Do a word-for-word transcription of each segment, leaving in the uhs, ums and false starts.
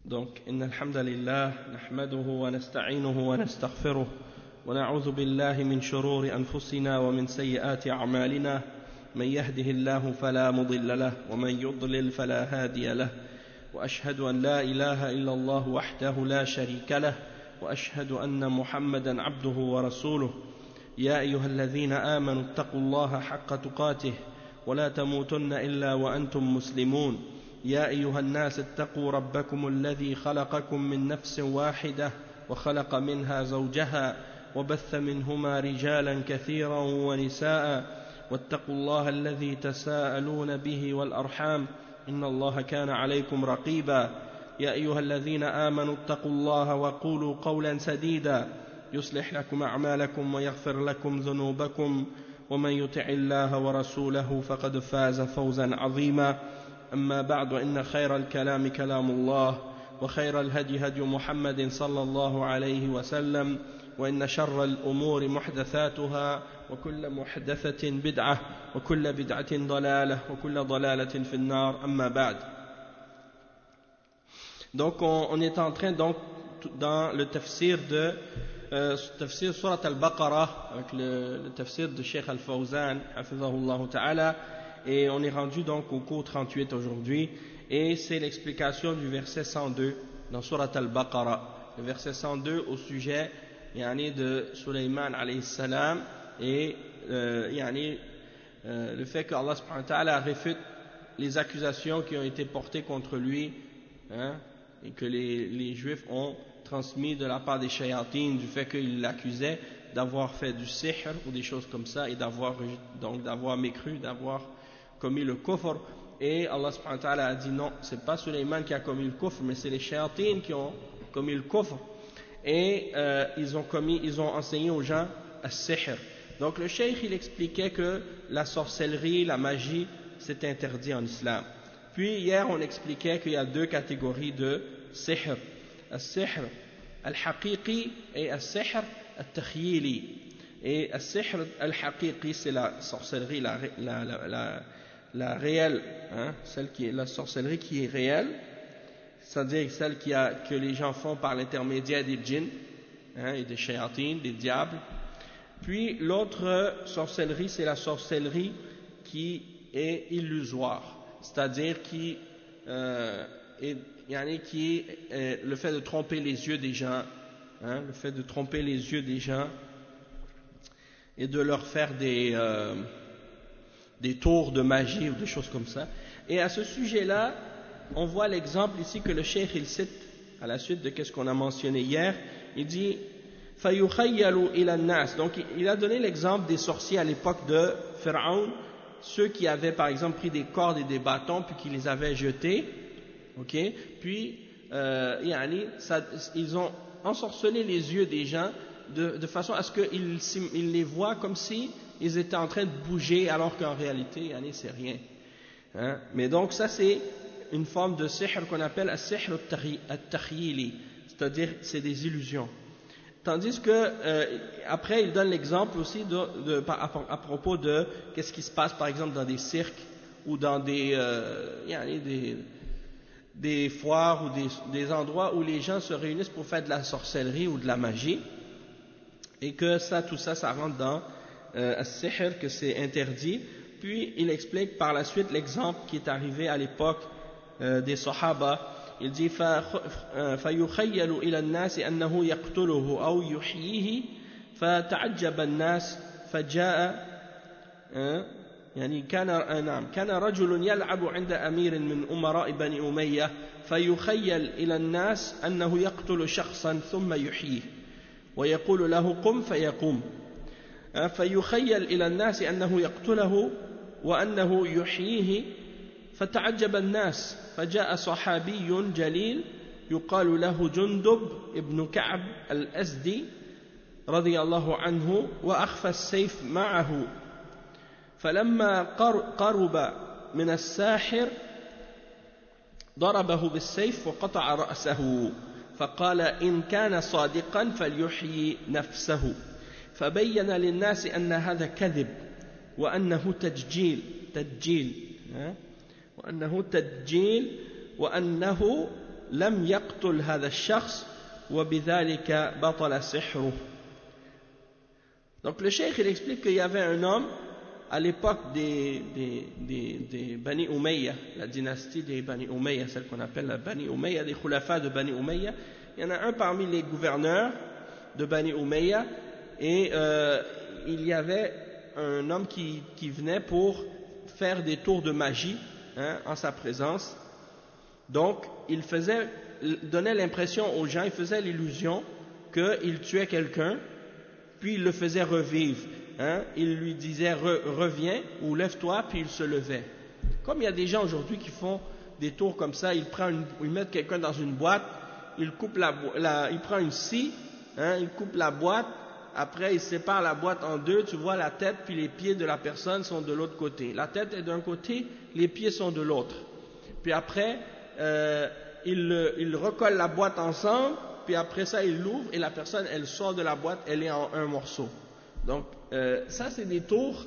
Donc, إن الحمد لله نحمده ونستعينه ونستغفره ونعوذ بالله من شرور أنفسنا ومن سيئات أعمالنا من يهده الله فلا مضل له ومن يضلل فلا هادي له وأشهد أن لا إله إلا الله وحده لا شريك له وأشهد أن محمدا عبده ورسوله يا أيها الذين آمنوا اتقوا الله حق تقاته ولا تموتن إلا وأنتم مسلمون يا أيها الناس اتقوا ربكم الذي خلقكم من نفس واحدة وخلق منها زوجها وبث منهما رجالا كثيرا ونساء واتقوا الله الذي تساءلون به والأرحام إن الله كان عليكم رقيبا يا أيها الذين آمنوا اتقوا الله وقولوا قولا سديدا يصلح لكم أعمالكم ويغفر لكم ذنوبكم ومن يطع الله ورسوله فقد فاز فوزا عظيما أما بعد وإن خير الكلام كلام الله وخير الهدي هدي محمد صلى الله عليه وسلم وإن شر الأمور محدثاتها وكل محدثة بدعة وكل بدعة ضلالة وكل ضلالة في النار أما بعد. Donc on, on est en train donc dans le tafsir de euh, tafsir surat al-Baqarah avec le, le tafsir de Cheikh Al-Fawzan hafizahullah ta'ala, et on est rendu donc au cours trente-huit aujourd'hui, et c'est l'explication du verset cent deux dans surat al-Baqarah, le verset cent deux au sujet yani, de Sulaiman alayhi salam et euh, yani, euh, le fait qu'Allah subhanahu wa ta'ala réfute les accusations qui ont été portées contre lui, hein, et que les, les juifs ont transmis de la part des shayatines, du fait qu'ils l'accusaient d'avoir fait du sihr ou des choses comme ça, et d'avoir donc d'avoir mécru, d'avoir commis le kufr. Et Allah subhanahu wa ta'ala a dit non, c'est pas Sulaiman qui a commis le kufr, mais c'est les shayatines qui ont commis le kufr, et euh, ils ont commis, ils ont enseigné aux gens as-sihr. Donc le cheikh il expliquait que la sorcellerie, la magie, c'est interdit en islam. Puis hier on expliquait qu'il y a deux catégories de sihr, as-sihr al-haqiqi et as-sihr al-takhyili. Et as-sihr al-haqiqi c'est la sorcellerie, la, la, la, la, la réelle, hein, celle qui est la sorcellerie qui est réelle, c'est-à-dire celle qui a, que les gens font par l'intermédiaire des djinns, hein, et des shayatines, des diables. Puis l'autre sorcellerie, c'est la sorcellerie qui est illusoire, c'est-à-dire qui, euh, est, yani qui est euh, le fait de tromper les yeux des gens, hein, le fait de tromper les yeux des gens et de leur faire des, euh, des tours de magie ou des choses comme ça. Et à ce sujet-là, on voit l'exemple ici que le cheikh il cite à la suite de ce qu'on a mentionné hier. Il dit فَيُخَيَّلُ إِلَى النَّاسِ. Donc il a donné l'exemple des sorciers à l'époque de Pharaon, ceux qui avaient par exemple pris des cordes et des bâtons puis qui les avaient jetés, ok, puis euh, yani, ça, ils ont ensorcelé les yeux des gens de, de façon à ce qu'ils ils les voient comme si ils étaient en train de bouger alors qu'en réalité yani, c'est rien, hein? Mais donc ça c'est une forme de sihr qu'on appelle as-sihr al-takhyili, c'est-à-dire c'est des illusions. Tandis que euh, après il donne l'exemple aussi de, de, à, à propos de qu'est-ce qui se passe par exemple dans des cirques ou dans des, euh, des, des foires ou des, des endroits où les gens se réunissent pour faire de la sorcellerie ou de la magie, et que ça, tout ça, ça rentre dans euh, as-sihr, que c'est interdit. Puis il explique par la suite l'exemple qui est arrivé à l'époque euh, des Sahaba. Il dit فَيُخَيَّلُ إِلَى النَّاسِ أَنَّهُ يَقْتُلُهُ أَوْ يُحْيِيهِ فَتَعَجَّبَ النَّاسِ فَجَاءَ يعني كان نعم كان رجل يلعب عند أمير من أمراء بني أمية فيخيل إلى الناس أنه يقتل شخصا ثم يحييه ويقول له قم فيقوم فيخيل إلى الناس أنه يقتله وأنه يحييه فتعجب الناس فجاء صحابي جليل يقال له جندب ابن كعب الأزدي رضي الله عنه وأخفى السيف معه فلما قرب من الساحر ضربه بالسيف وقطع رأسه فقال إن كان صادقا فليحيي نفسه فبين للناس أن هذا كذب وأنه تدجيل تدجيل وأنه تدجيل وأنه لم يقتل هذا الشخص وبذلك بطل سحره. Donc le cheikh il explique qu'il y avait un homme à l'époque des, des, des, des Bani Umayya, la dynastie des Bani Umayya, celle qu'on appelle la Bani Umayya, des khulafas de Bani Umayya. Il y en a un parmi les gouverneurs de Bani Umayya, et euh, il y avait un homme qui, qui venait pour faire des tours de magie, hein, en sa présence. Donc il faisait, donnait l'impression aux gens, il faisait l'illusion qu'il tuait quelqu'un, puis il le faisait revivre. Hein, il lui disait Re, reviens ou lève-toi, puis il se levait. Comme il y a des gens aujourd'hui qui font des tours comme ça, ils, prennent une, ils mettent quelqu'un dans une boîte, ils coupent la, la, il prend une scie, hein, il coupe la boîte, après il sépare la boîte en deux, tu vois la tête puis les pieds de la personne sont de l'autre côté. La tête est d'un côté, les pieds sont de l'autre. Puis après, euh, il, il recolle la boîte ensemble, puis après ça il l'ouvre et la personne elle sort de la boîte, elle est en un morceau. Donc euh, ça c'est des tours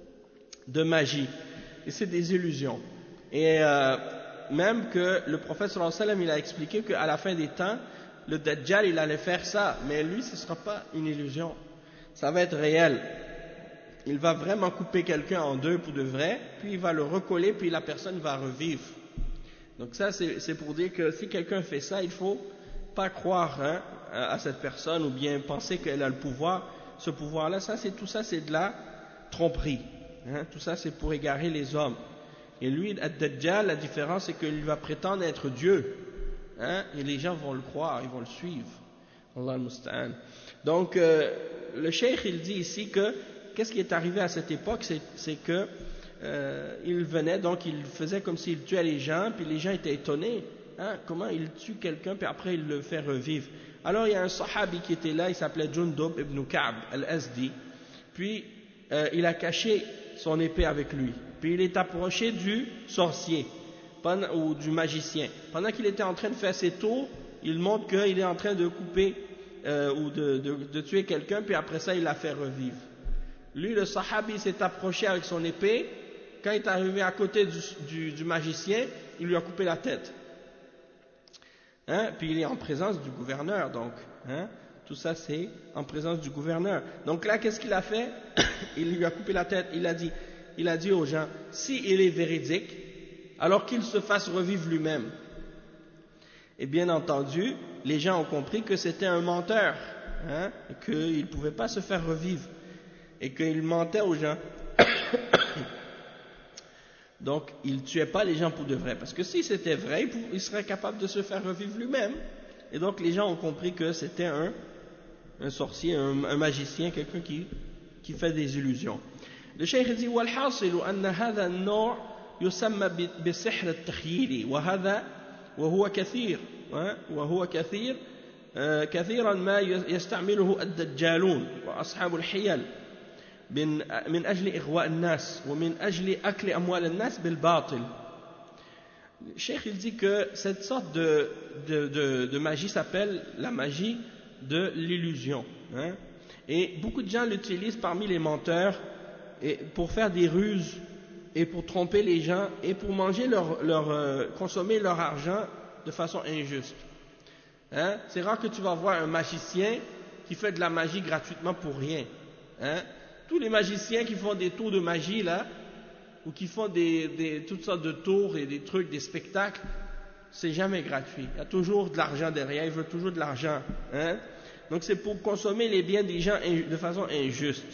de magie et c'est des illusions. Et euh, même que le prophète sallallahu alayhi wa sallam il a expliqué qu'à la fin des temps le Dajjal il allait faire ça, mais lui ce ne sera pas une illusion, ça va être réel. Il va vraiment couper quelqu'un en deux pour de vrai, puis il va le recoller, puis la personne va revivre. Donc ça c'est pour dire que si quelqu'un fait ça, il faut pas croire, hein, à cette personne ou bien penser qu'elle a le pouvoir. Ce pouvoir-là, ça, c'est, tout ça, c'est de la tromperie. Hein, tout ça, c'est pour égarer les hommes. Et lui, Ad-Dajjal, la différence, c'est qu'il va prétendre être Dieu. Hein, et les gens vont le croire, ils vont le suivre. Allah al-Musta'an. Donc, euh, le cheikh, il dit ici que, qu'est-ce qui est arrivé à cette époque, c'est, c'est que, euh, il venait, donc il faisait comme s'il tuait les gens, puis les gens étaient étonnés. Hein, comment il tue quelqu'un, puis après il le fait revivre. Alors il y a un sahabi qui était là, il s'appelait Jundub ibn Ka'b al-Azdi, puis euh, il a caché son épée avec lui, puis il est approché du sorcier, pendant, ou du magicien. Pendant qu'il était en train de faire ses tours, il montre qu'il est en train de couper, euh, ou de, de, de tuer quelqu'un, puis après ça il l'a fait revivre. Lui, le sahabi, s'est approché avec son épée, quand il est arrivé à côté du, du, du magicien, il lui a coupé la tête. Hein, puis il est en présence du gouverneur, donc hein, tout ça c'est en présence du gouverneur. Donc là, qu'est-ce qu'il a fait? Il lui a coupé la tête. Il a dit, il a dit aux gens, si il est véridique, alors qu'il se fasse revivre lui-même. Et bien entendu, les gens ont compris que c'était un menteur, hein, et qu'il ne pouvait pas se faire revivre, et qu'il mentait aux gens. Donc, il ne tuait pas les gens pour de vrai. Parce que si c'était vrai, il serait capable de se faire revivre lui-même. Et donc, les gens ont compris que c'était un, un sorcier, un, un magicien, quelqu'un qui, qui fait des illusions. Le cheikh dit والحاصل أن هذا النوع يسمى بسحر التخييل وهذا وهو كثير وهو كثير كثيرا ما يستعمله الدجالون وأصحاب الحيل من من أجل إغواء الناس ومن أجل أكل أموال الناس بالباطل. Le cheikh il dit que cette sorte de, de, de, de magie s'appelle la magie de l'illusion, hein? Et beaucoup de gens l'utilisent parmi les menteurs et pour faire des ruses et pour tromper les gens et pour manger leur, leur euh, consommer leur argent de façon injuste, hein? C'est rare que tu vas voir un magicien qui fait de la magie gratuitement pour rien, hein? Tous les magiciens qui font des tours de magie là, ou qui font des, des, toutes sortes de tours et des trucs, des spectacles, c'est jamais gratuit. Il y a toujours de l'argent derrière, ils veulent toujours de l'argent, hein? Donc c'est pour consommer les biens des gens de façon injuste.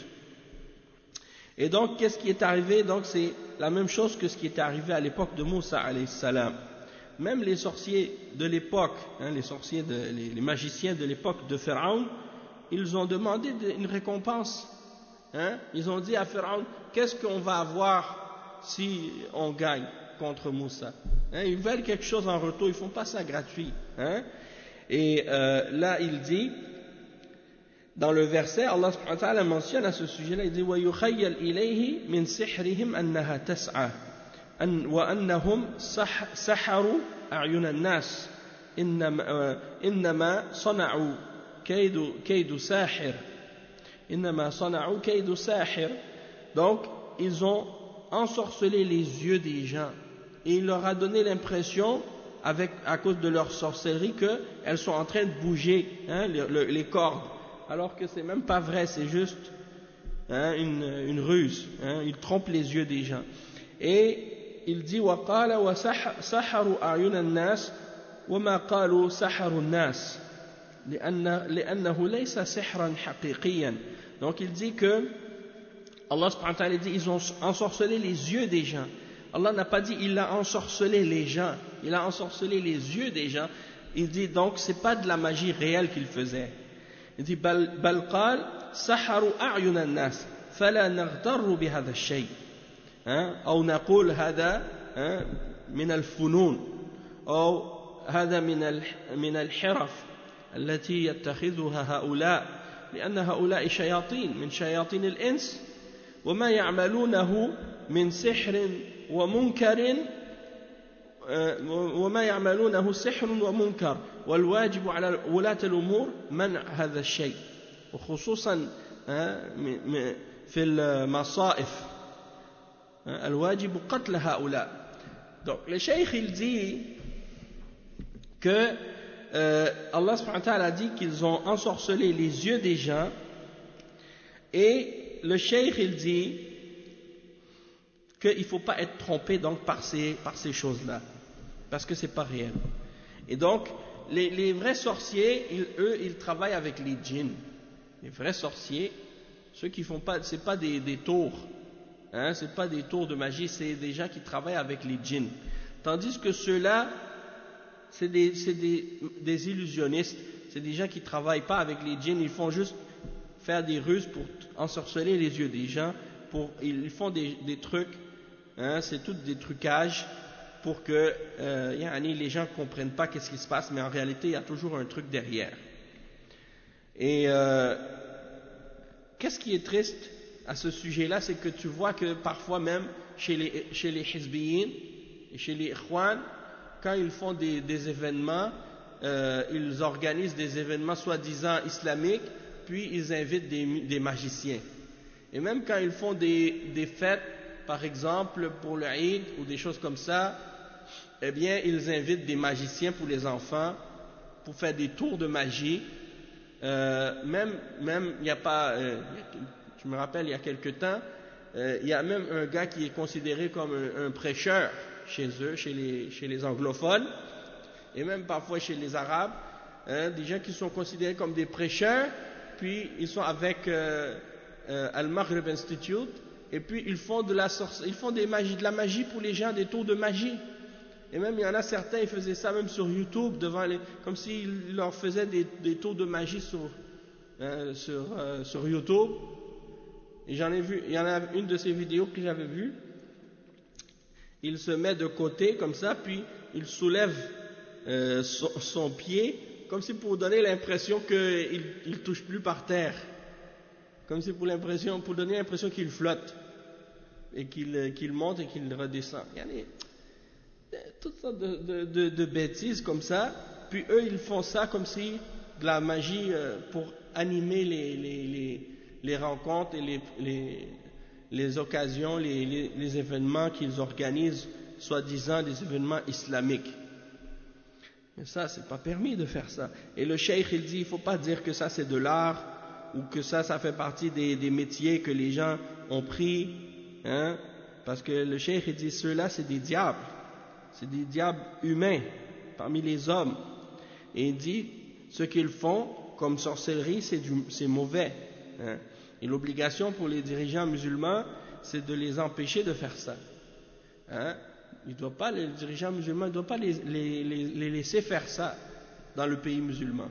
Et donc qu'est-ce qui est arrivé? Donc c'est la même chose que ce qui était arrivé à l'époque de Moussa alayhi salam. Même les sorciers de l'époque, hein, les sorciers, de, les, les magiciens de l'époque de Pharaon, ils ont demandé une récompense. Hein? Ils ont dit à Pharaon, qu'est-ce qu'on va avoir si on gagne contre Moussa? Hein? Ils veulent quelque chose en retour, ils ne font pas ça gratuit. Hein? Et euh, là, il dit, dans le verset, Allah subhanahu wa ta'ala mentionne à ce sujet-là, il dit وَيُخَيَّلْ إِلَيْهِ مِنْ سِحْرِهِمْ أَنَّهَا تَسْعَى وَأَنَّهُمْ سَحَرُوا أَعْيُنَ النَّاسِ إِنَّمَا صَنَعُوا كَيْدُ سَاحِرٍ إنما صنعوا كيد ساحر. Donc ils ont ensorcelé les yeux des gens et il leur a donné l'impression avec, à cause de leur sorcellerie qu'elles sont en train de bouger hein, les, le, les cordes, alors que c'est même pas vrai, c'est juste hein, une, une ruse, hein, ils trompent les yeux des gens. Et il dit وَقَالَ وَسَحَرُوا أَعْيُنَ النَّاسِ وَمَا قَالُوا سَحَرُوا النَّاسِ لأنه ليس سحرا حقيقيا. Donc il dit que Allah subhanahu wa ta'ala dit ils ont ensorcelé les yeux des gens. Allah n'a pas dit il a ensorcelé les gens, il a ensorcelé les yeux des gens. Il dit donc c'est pas de la magie réelle qu'il faisait. Il dit bal bal qal saharu a'yun an-nas fala naghtarru bi hadha ash-shay أو نقول هذا من الفنون أو هذا من من الحرف التي يتخذها هؤلاء لأن هؤلاء شياطين من شياطين الإنس وما يعملونه من سحر ومنكر وما يعملونه سحر ومنكر والواجب على ولاة الأمور منع هذا الشيء وخصوصا في المصائف الواجب قتل هؤلاء. Donc le cheikh il dit que euh, Allah subhanahu wa ta'ala a dit qu'ils ont ensorcelé les yeux des gens, et le cheikh il dit qu'il ne faut pas être trompé donc par ces, par ces choses-là, parce que c'est pas réel. Et donc les, les vrais sorciers, ils, eux, ils travaillent avec les djinns. Les vrais sorciers, ceux qui font pas, c'est pas des, des tours, hein, c'est pas des tours de magie, c'est des gens qui travaillent avec les djinns. Tandis que ceux-là, c'est des, c'est des, des illusionnistes, c'est des gens qui ne travaillent pas avec les djinns, ils font juste faire des ruses pour ensorceler les yeux des gens, pour, ils font des, des trucs, hein, c'est tout des trucages pour que euh, yani, les gens ne comprennent pas qu'est-ce qui se passe, mais en réalité il y a toujours un truc derrière. Et euh, qu'est-ce qui est triste à ce sujet-là, c'est que tu vois que parfois même chez les, chez les hizbiyin et chez les ikhwan, quand ils font des, des événements, euh, ils organisent des événements soi-disant islamiques, puis ils invitent des, des magiciens. Et même quand ils font des, des fêtes, par exemple pour le Eid ou des choses comme ça, eh bien ils invitent des magiciens pour les enfants, pour faire des tours de magie. Euh, même, même, il n'y a pas, euh, je me rappelle il y a quelque temps, euh, il y a même un gars qui est considéré comme un, un prêcheur chez eux, chez les, chez les anglophones, et même parfois chez les arabes, hein, des gens qui sont considérés comme des prêcheurs, puis ils sont avec euh, euh, Al-Maghrib Institute, et puis ils font de la sorcellerie, ils font des magies, de la magie pour les gens, des tours de magie. Et même il y en a certains, ils faisaient ça même sur YouTube, devant les, comme s'ils leur faisaient des, des tours de magie sur, euh, sur, euh, sur YouTube. Et j'en ai vu, il y en a une de ces vidéos que j'avais vue. Il se met de côté comme ça, puis il soulève euh, son, son pied, comme si pour donner l'impression qu'il ne touche plus par terre, comme si pour l'impression, pour donner l'impression qu'il flotte et qu'il qu'il monte et qu'il redescend. Il y a des, toutes sortes de, de, de, de bêtises comme ça. Puis eux, ils font ça comme si de la magie euh, pour animer les, les, les, les rencontres et les, les les occasions, les, les, les événements qu'ils organisent, soi-disant des événements islamiques. Mais ça, c'est pas permis de faire ça. Et le cheikh, il dit, il faut pas dire que ça c'est de l'art, ou que ça, ça fait partie des, des métiers que les gens ont pris, hein, parce que le cheikh, il dit, ceux-là, c'est des diables. C'est des diables humains, parmi les hommes. Et il dit, ce qu'ils font, comme sorcellerie, c'est, du, c'est mauvais, hein. Et l'obligation pour les dirigeants musulmans, c'est de les empêcher de faire ça. Hein? Il doit pas, les dirigeants musulmans ne doivent pas les, les, les, les laisser faire ça dans le pays musulman.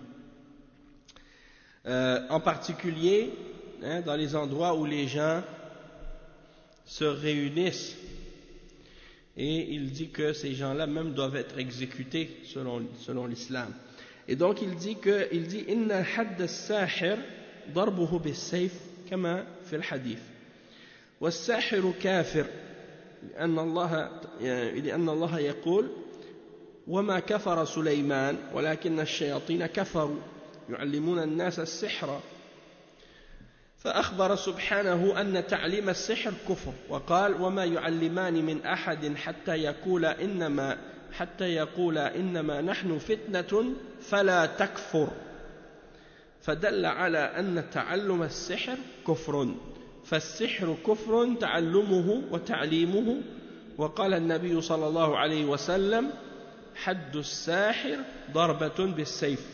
Euh, en particulier, hein, dans les endroits où les gens se réunissent. Et il dit que ces gens-là même doivent être exécutés selon, selon l'islam. Et donc il dit que, il dit, Inna hadd as-sahir darbuhu bis-sayf كما في الحديث والساحر كافر لأن الله لأن الله يقول وما كفر سليمان ولكن الشياطين كفروا يعلمون الناس السحر فأخبر سبحانه أن تعليم السحر كفر وقال وما يعلمان من أحد حتى يقول إنما حتى يقول إنما نحن فتنة فلا تكفر فدل على أن تعلم السحر كفر فالسحر كفر تعلمه وتعليمه وقال النبي صلى الله عليه وسلم حد الساحر ضربة بالسيف.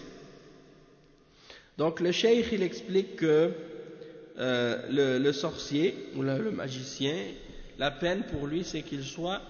Donc le cheikh il explique que euh, le, le sorcier ou le, le magicien, la peine pour lui c'est qu'il soit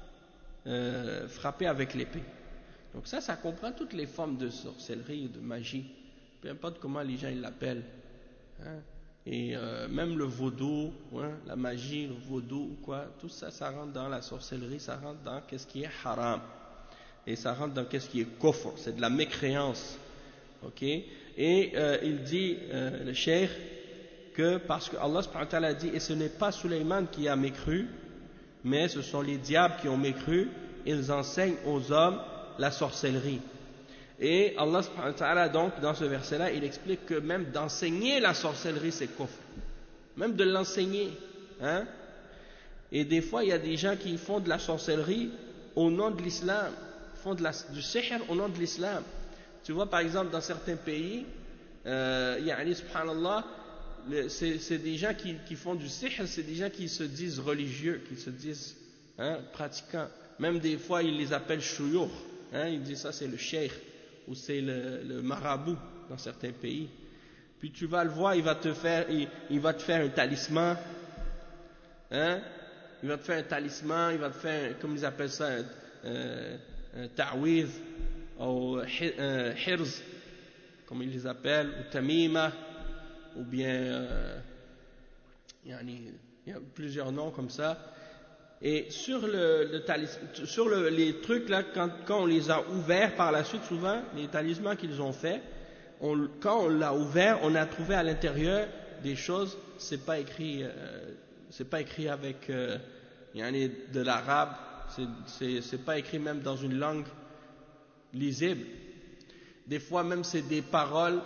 euh, frappé avec l'épée. Donc ça, ça comprend toutes les formes de sorcellerie, de magie, peu importe comment les gens ils l'appellent. Hein. Et euh, même le vaudou, hein, la magie, le vaudou, quoi, tout ça, ça rentre dans la sorcellerie, ça rentre dans qu'est-ce qui est haram. Et ça rentre dans qu'est-ce qui est kufr, c'est de la mécréance. Ok? Et euh, il dit, euh, le cheikh, que parce que Allah subhanahu wa ta'ala dit, et ce n'est pas Sulayman qui a mécru, mais ce sont les diables qui ont mécru, ils enseignent aux hommes la sorcellerie. Et Allah subhanahu wa ta'ala, donc, dans ce verset-là, il explique que même d'enseigner la sorcellerie, c'est kufr. Même de l'enseigner. Hein? Et des fois, il y a des gens qui font de la sorcellerie au nom de l'islam, font de la, du sihr au nom de l'islam. Tu vois, par exemple, dans certains pays, euh, yani, subhanallah, c'est, c'est des gens qui, qui font du sihr, c'est des gens qui se disent religieux, qui se disent hein, pratiquants. Même des fois, ils les appellent shuyukh. Hein, ils disent ça, c'est le cheikh ou c'est le, le marabout dans certains pays. Puis tu vas le voir, il va te faire, il, il va te faire un talisman. Hein, il va te faire un talisman, il va te faire, comme ils appellent ça, un, un, un ta'widh, ou un hirz, comme ils les appellent, ou tamima, ou bien, euh, il y a plusieurs noms comme ça. Et sur, le, le talis, sur le, les trucs là, quand, quand on les a ouverts par la suite, souvent, les talismans qu'ils ont fait, on, quand on l'a ouvert, on a trouvé à l'intérieur des choses, c'est pas écrit, euh, c'est pas écrit avec euh, de l'arabe, c'est, c'est, c'est pas écrit même dans une langue lisible. Des fois même c'est des paroles,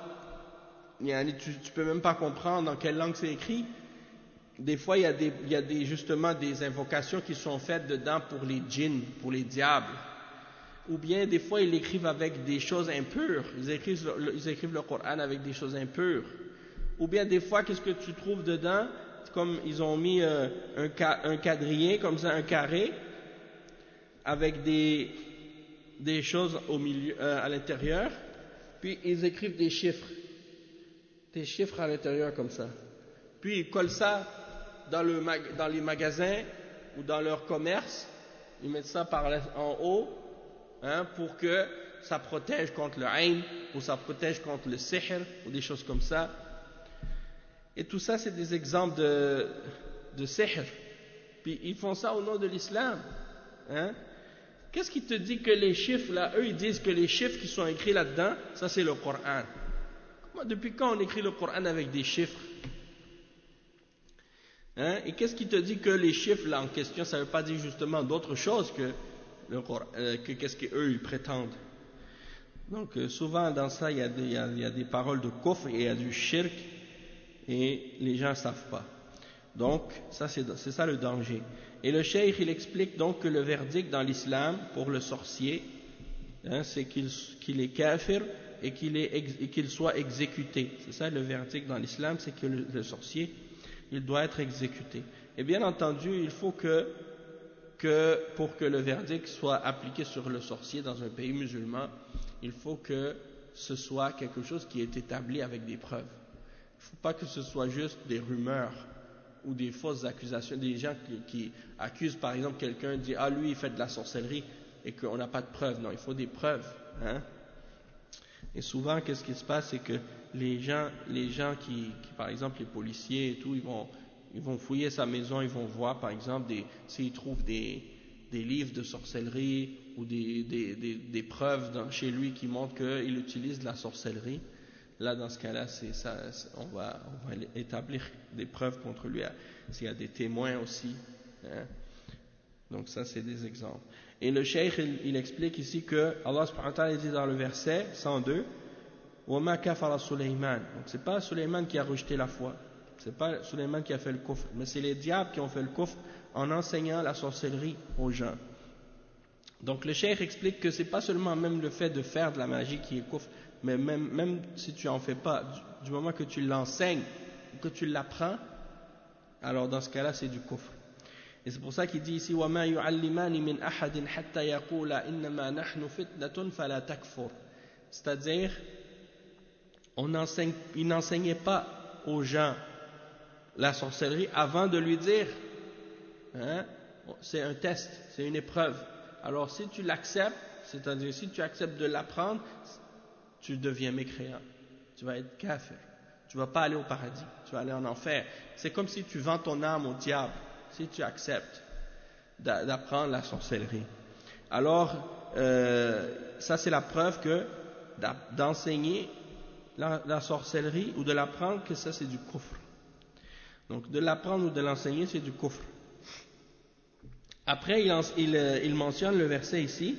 tu, tu peux même pas comprendre dans quelle langue c'est écrit. Des fois, il y a, des, il y a des, justement des invocations qui sont faites dedans pour les djinns, pour les diables. Ou bien, des fois, ils l'écrivent avec des choses impures. Ils écrivent, ils écrivent le Coran avec des choses impures. Ou bien, des fois, qu'est-ce que tu trouves dedans? Comme ils ont mis euh, un, un quadrillé, comme ça, un carré, avec des, des choses au milieu, euh, à l'intérieur. Puis, ils écrivent des chiffres. Des chiffres à l'intérieur, comme ça. Puis, ils collent ça dans, le mag, dans les magasins ou dans leur commerce, ils mettent ça par là, en haut hein, pour que ça protège contre le ayn ou ça protège contre le sihr ou des choses comme ça. Et tout ça, c'est des exemples de, de sihr. Puis ils font ça au nom de l'islam. Hein. Qu'est-ce qui te dit que les chiffres, là, eux, ils disent que les chiffres qui sont écrits là-dedans, ça c'est le Coran. Comment, depuis quand on écrit le Coran avec des chiffres? Hein? Et qu'est-ce qui te dit que les chiffres là en question, ça ne veut pas dire justement d'autre chose que, le, euh, que qu'est-ce qu'eux ils prétendent. Donc euh, souvent dans ça il y, a des, il, y a, il y a des paroles de kufr et il y a du shirk et les gens ne savent pas. Donc ça c'est, c'est ça le danger. Et le cheikh il explique donc que le verdict dans l'islam pour le sorcier hein, c'est qu'il, qu'il est kafir et qu'il, est, et qu'il soit exécuté. C'est ça le verdict dans l'islam, c'est que le, le sorcier il doit être exécuté. Et bien entendu, il faut que, que, pour que le verdict soit appliqué sur le sorcier dans un pays musulman, il faut que ce soit quelque chose qui est établi avec des preuves. Il ne faut pas que ce soit juste des rumeurs ou des fausses accusations, des gens qui, qui accusent par exemple quelqu'un, dit ah lui il fait de la sorcellerie et qu'on n'a pas de preuves. Non, il faut des preuves. Hein? Et souvent, qu'est-ce qui se passe, c'est que les gens, les gens qui, qui, par exemple, les policiers et tout, ils vont, ils vont fouiller sa maison, ils vont voir, par exemple, des, s'ils trouvent des, des livres de sorcellerie ou des, des, des, des preuves dans, chez lui qui montrent qu'il utilise de la sorcellerie. Là, dans ce cas-là, c'est ça, on va, on va établir des preuves contre lui. S'il y a des témoins aussi. Hein. Donc ça, c'est des exemples. Et le cheikh, il, il explique ici que Allah subhanahu wa ta'ala dit dans le verset cent deux, وَمَا كَفَرَ سُلَيْمَانَ. Donc c'est pas Sulayman qui a rejeté la foi, c'est pas Sulayman qui a fait le kufr, mais c'est les diables qui ont fait le kufr en enseignant la sorcellerie aux gens. Donc le cheikh explique que c'est pas seulement même le fait de faire de la magie qui est kufr, mais même, même si tu en fais pas, du, du moment que tu l'enseignes, que tu l'apprends, alors dans ce cas-là c'est du kufr. Et c'est pour ça qu'il dit ici وَمَا يُعَلِّمَانِ مِنْ أَحَدٍ حَتَّى يَقُولَ إِنَّمَا نَحْنُ فِتْنَةٌ فَلَا تَكْفُرْ. C'est-à-dire, on enseigne, il n'enseignait pas aux gens la sorcellerie avant de lui dire, hein, c'est un test, c'est une épreuve. Alors si tu l'acceptes, c'est-à-dire si tu acceptes de l'apprendre, tu deviens mécréant, tu vas être kafir, tu vas pas aller au paradis, tu vas aller en enfer. C'est comme si tu vends ton âme au diable, si tu acceptes d'apprendre la sorcellerie. Alors, euh, ça c'est la preuve que d'enseigner la, la sorcellerie ou de l'apprendre, que ça c'est du kufr. Donc de l'apprendre ou de l'enseigner, c'est du kufr. Après, il, il, il mentionne le verset ici,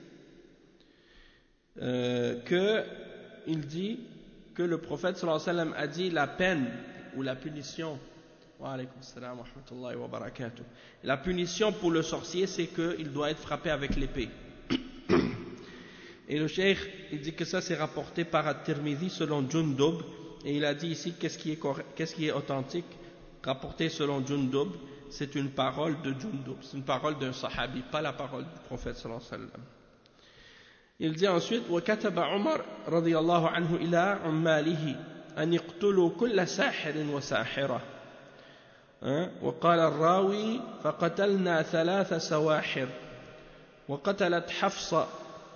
euh, que il dit que le prophète sallallahu alayhi wa sallam a dit la peine ou la punition. Wa alaykum salam wa rahmatullahi wa barakatuh. La punition pour le sorcier, c'est qu'il doit être frappé avec l'épée. Et le cheikh, il dit que ça c'est rapporté par At-Tirmidhi selon Jundub, et il a dit ici qu'est-ce qui est, qu'est-ce qui est authentique, rapporté selon Jundub. C'est une parole de Jundub, c'est une parole d'un sahabi, pas la parole du prophète sallallahu alayhi wa sallam. Il dit ensuite وكتب عمر رضي الله عنه إلى عماله أن يقتلوا كل ساحر وساحرة وقال الراوي فقتلنا ثلاث سواحر وقتلت حفصة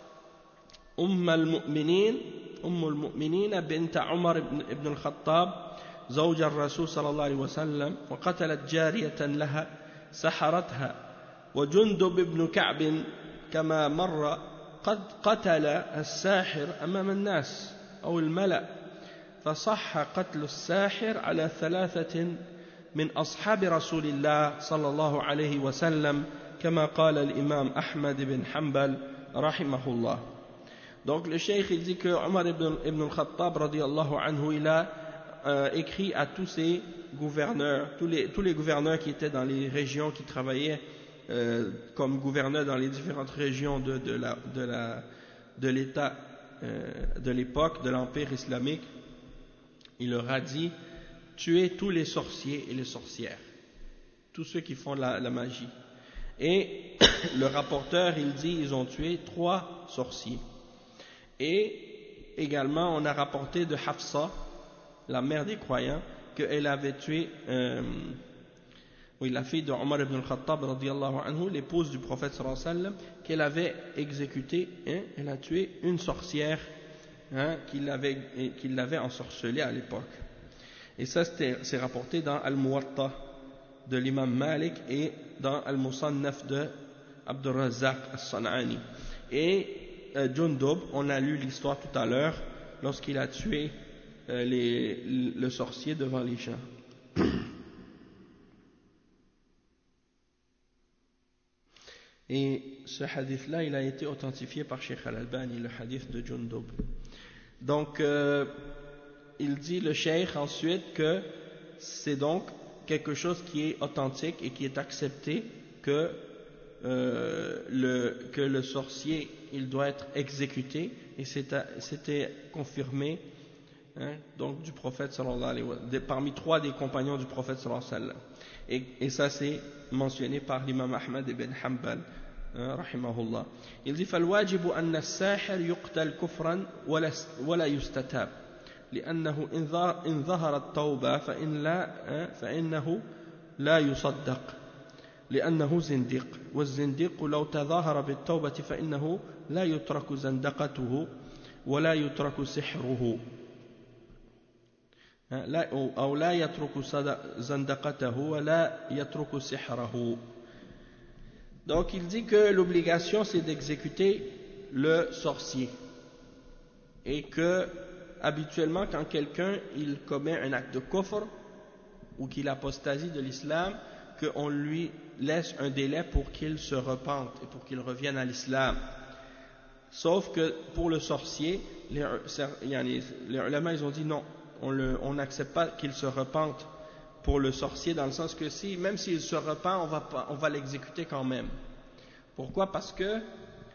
أم المؤمنين أم المؤمنين بنت عمر بن الخطاب زوج الرسول صلى الله عليه وسلم وقتلت جارية لها سحرتها وجندب بن كعب كما مر قد قتل الساحر أمام الناس أو الملأ فصح قتل الساحر على ثلاثة من أصحاب رسول الله صلى الله عليه وسلم كما قال الإمام أحمد بن حنبل رحمه الله. Donc le cheikh il dit que Omar ibn, ibn al-Khattab radiyallahu anhu il a Euh, écrit à tous ces gouverneurs, tous les, tous les gouverneurs qui étaient dans les régions, qui travaillaient euh, comme gouverneurs dans les différentes régions de, de, la, de, la, de l'État euh, de l'époque, de l'Empire islamique. Il leur a dit, tuez tous les sorciers et les sorcières, tous ceux qui font la, la magie. Et le rapporteur, il dit, ils ont tué trois sorciers. Et également, on a rapporté de Hafsa, la mère des croyants, qu'elle avait tué, euh, oui, la fille de Omar ibn al-Khattab, radiyallahu anhu, l'épouse du prophète sallallahu alayhi wa sallam, qu'elle avait exécutée, hein, elle a tué une sorcière, hein, qui l'avait, qui l'avait ensorcelée à l'époque. Et ça, c'est rapporté dans Al-Muwatta de l'imam Malik et dans Al-Musannaf de Abdur Razzaq as-San'ani. Et euh, Jundub, on a lu l'histoire tout à l'heure, lorsqu'il a tué Les, le sorcier devant les gens. Et ce hadith-là, il a été authentifié par Cheikh Al-Albani, le hadith de Jundub. Donc, euh, il dit le Cheikh ensuite que c'est donc quelque chose qui est authentique et qui est accepté, que, euh, le, que le sorcier, il doit être exécuté, et c'était confirmé, hein, donc du prophète sallallahu alayhi wa sallam, parmi trois des compagnons du prophète sallallahu alayhi wa sallam. Et, et ça c'est mentionné par l'imam Ahmad ibn Hanbal, hein, rahimahullah. Il dit فالواجب أن الساحر يقتل كفرا ولا ولا يستتاب لأنه إن ظهر التوبة فإن لا فإنه لا يصدق لأنه زنديق والزنديق لو تظاهر بالتوبة فإنه لا يترك زندقته ولا يترك سحره أو لا يترك زندقته ولا يترك سحره. Donc il dit que l'obligation c'est d'exécuter le sorcier, et que habituellement quand quelqu'un il commet un acte de kufr ou qu'il apostasie de l'islam, qu'on lui laisse un délai pour qu'il se repente et pour qu'il revienne à l'islam. Sauf que pour le sorcier, les, les ulama ils ont dit non, on n'accepte pas qu'il se repente pour le sorcier, dans le sens que si, même s'il se repent, on va, on va l'exécuter quand même. Pourquoi? Parce que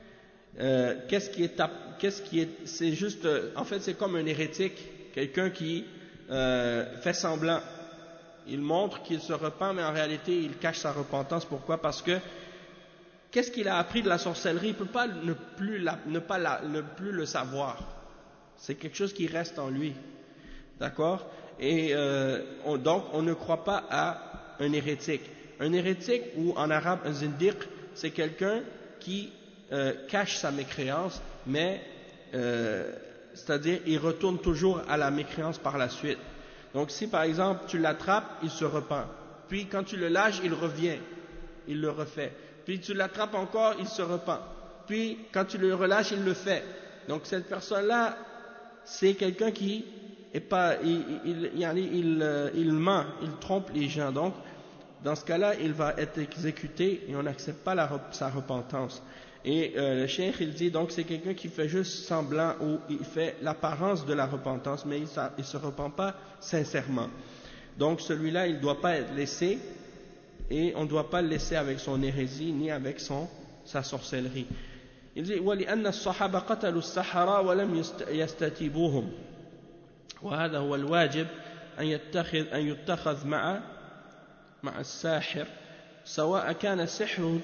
euh, qu'est-ce qui est, qu'est-ce qui est, c'est juste, euh, en fait, c'est comme un hérétique, quelqu'un qui euh, fait semblant. Il montre qu'il se repent, mais en réalité, il cache sa repentance. Pourquoi? Parce que qu'est-ce qu'il a appris de la sorcellerie? Il ne peut pas ne plus, la, ne pas la, ne plus le savoir. C'est quelque chose qui reste en lui. D'accord? Et euh, on, donc, on ne croit pas à un hérétique. Un hérétique, ou en arabe, un zindiq, c'est quelqu'un qui euh, cache sa mécréance, mais, euh, c'est-à-dire, il retourne toujours à la mécréance par la suite. Donc, si par exemple, tu l'attrapes, il se repent. Puis, quand tu le lâches, il revient. Il le refait. Puis, tu l'attrapes encore, il se repent. Puis, quand tu le relâches, il le fait. Donc, cette personne-là, c'est quelqu'un qui est pas, il, il, il, il, il ment, il trompe les gens. Donc, dans ce cas-là, il va être exécuté et on n'accepte pas la, sa repentance. Et euh, le cheikh, il dit donc c'est quelqu'un qui fait juste semblant ou il fait l'apparence de la repentance, mais il ne se repent pas sincèrement. Donc celui-là, il ne doit pas être laissé et on ne doit pas le laisser avec son hérésie ni avec son, sa sorcellerie. Il dit وَلِأَنَّ الصَّحَابَ قَتَلُوا السَّحَرَةَ وَلَمْ يَسْتَتِيبُوهُم وهذا هو الواجب أن يتخذ أن يتخذ مع مع الساحر سواء كان سحره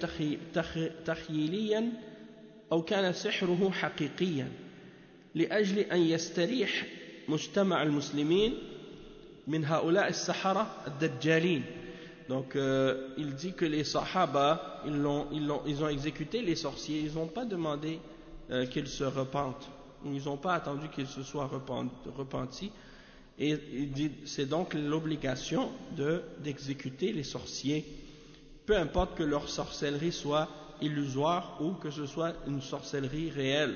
تخيليا أو كان سحره حقيقيا لأجل أن يستريح مجتمع المسلمين من هؤلاء السحرة الدجالين. Donc euh, il dit que les Sahaba ils, l'ont, ils, l'ont, ils ont exécuté les sorciers, ils n'ont pas demandé euh, qu'ils se repentent, ils n'ont pas attendu qu'ils se soient repentis. Et il dit, c'est donc l'obligation de, d'exécuter les sorciers, peu importe que leur sorcellerie soit illusoire ou que ce soit une sorcellerie réelle.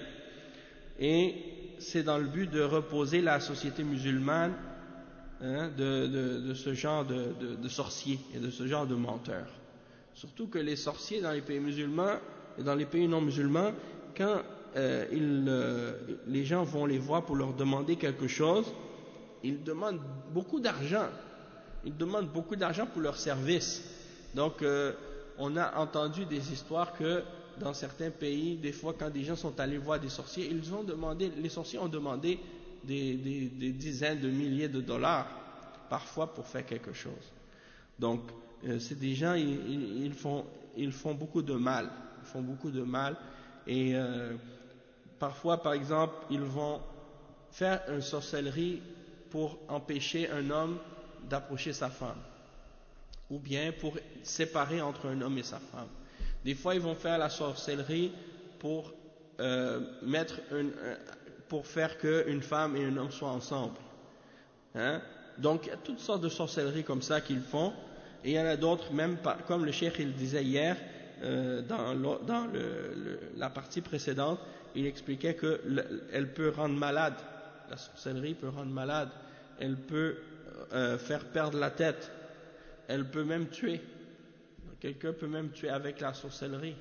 Et c'est dans le but de reposer la société musulmane hein, de, de, de ce genre de, de, de sorciers et de ce genre de menteurs. Surtout que les sorciers dans les pays musulmans et dans les pays non musulmans, quand euh, ils, euh, les gens vont les voir pour leur demander quelque chose, ils demandent beaucoup d'argent. Ils demandent beaucoup d'argent pour leur service. Donc, euh, on a entendu des histoires que dans certains pays, des fois, quand des gens sont allés voir des sorciers, ils ont demandé, les sorciers ont demandé des, des, des dizaines de milliers de dollars, parfois pour faire quelque chose. Donc, euh, c'est des gens, ils, ils, font, ils font beaucoup de mal. Ils font beaucoup de mal. Et euh, parfois, par exemple, ils vont faire une sorcellerie pour empêcher un homme d'approcher sa femme, ou bien pour séparer entre un homme et sa femme. Des fois, ils vont faire la sorcellerie pour euh, mettre une, pour faire qu'une femme et un homme soient ensemble. Hein? Donc, il y a toutes sortes de sorcelleries comme ça qu'ils font, et il y en a d'autres, même par, comme le cheikh il disait hier, euh, dans, le, dans le, le, la partie précédente, il expliquait qu'elle peut rendre malade. La sorcellerie peut rendre malade, elle peut euh, faire perdre la tête, elle peut même tuer. Quelqu'un peut même tuer avec la sorcellerie.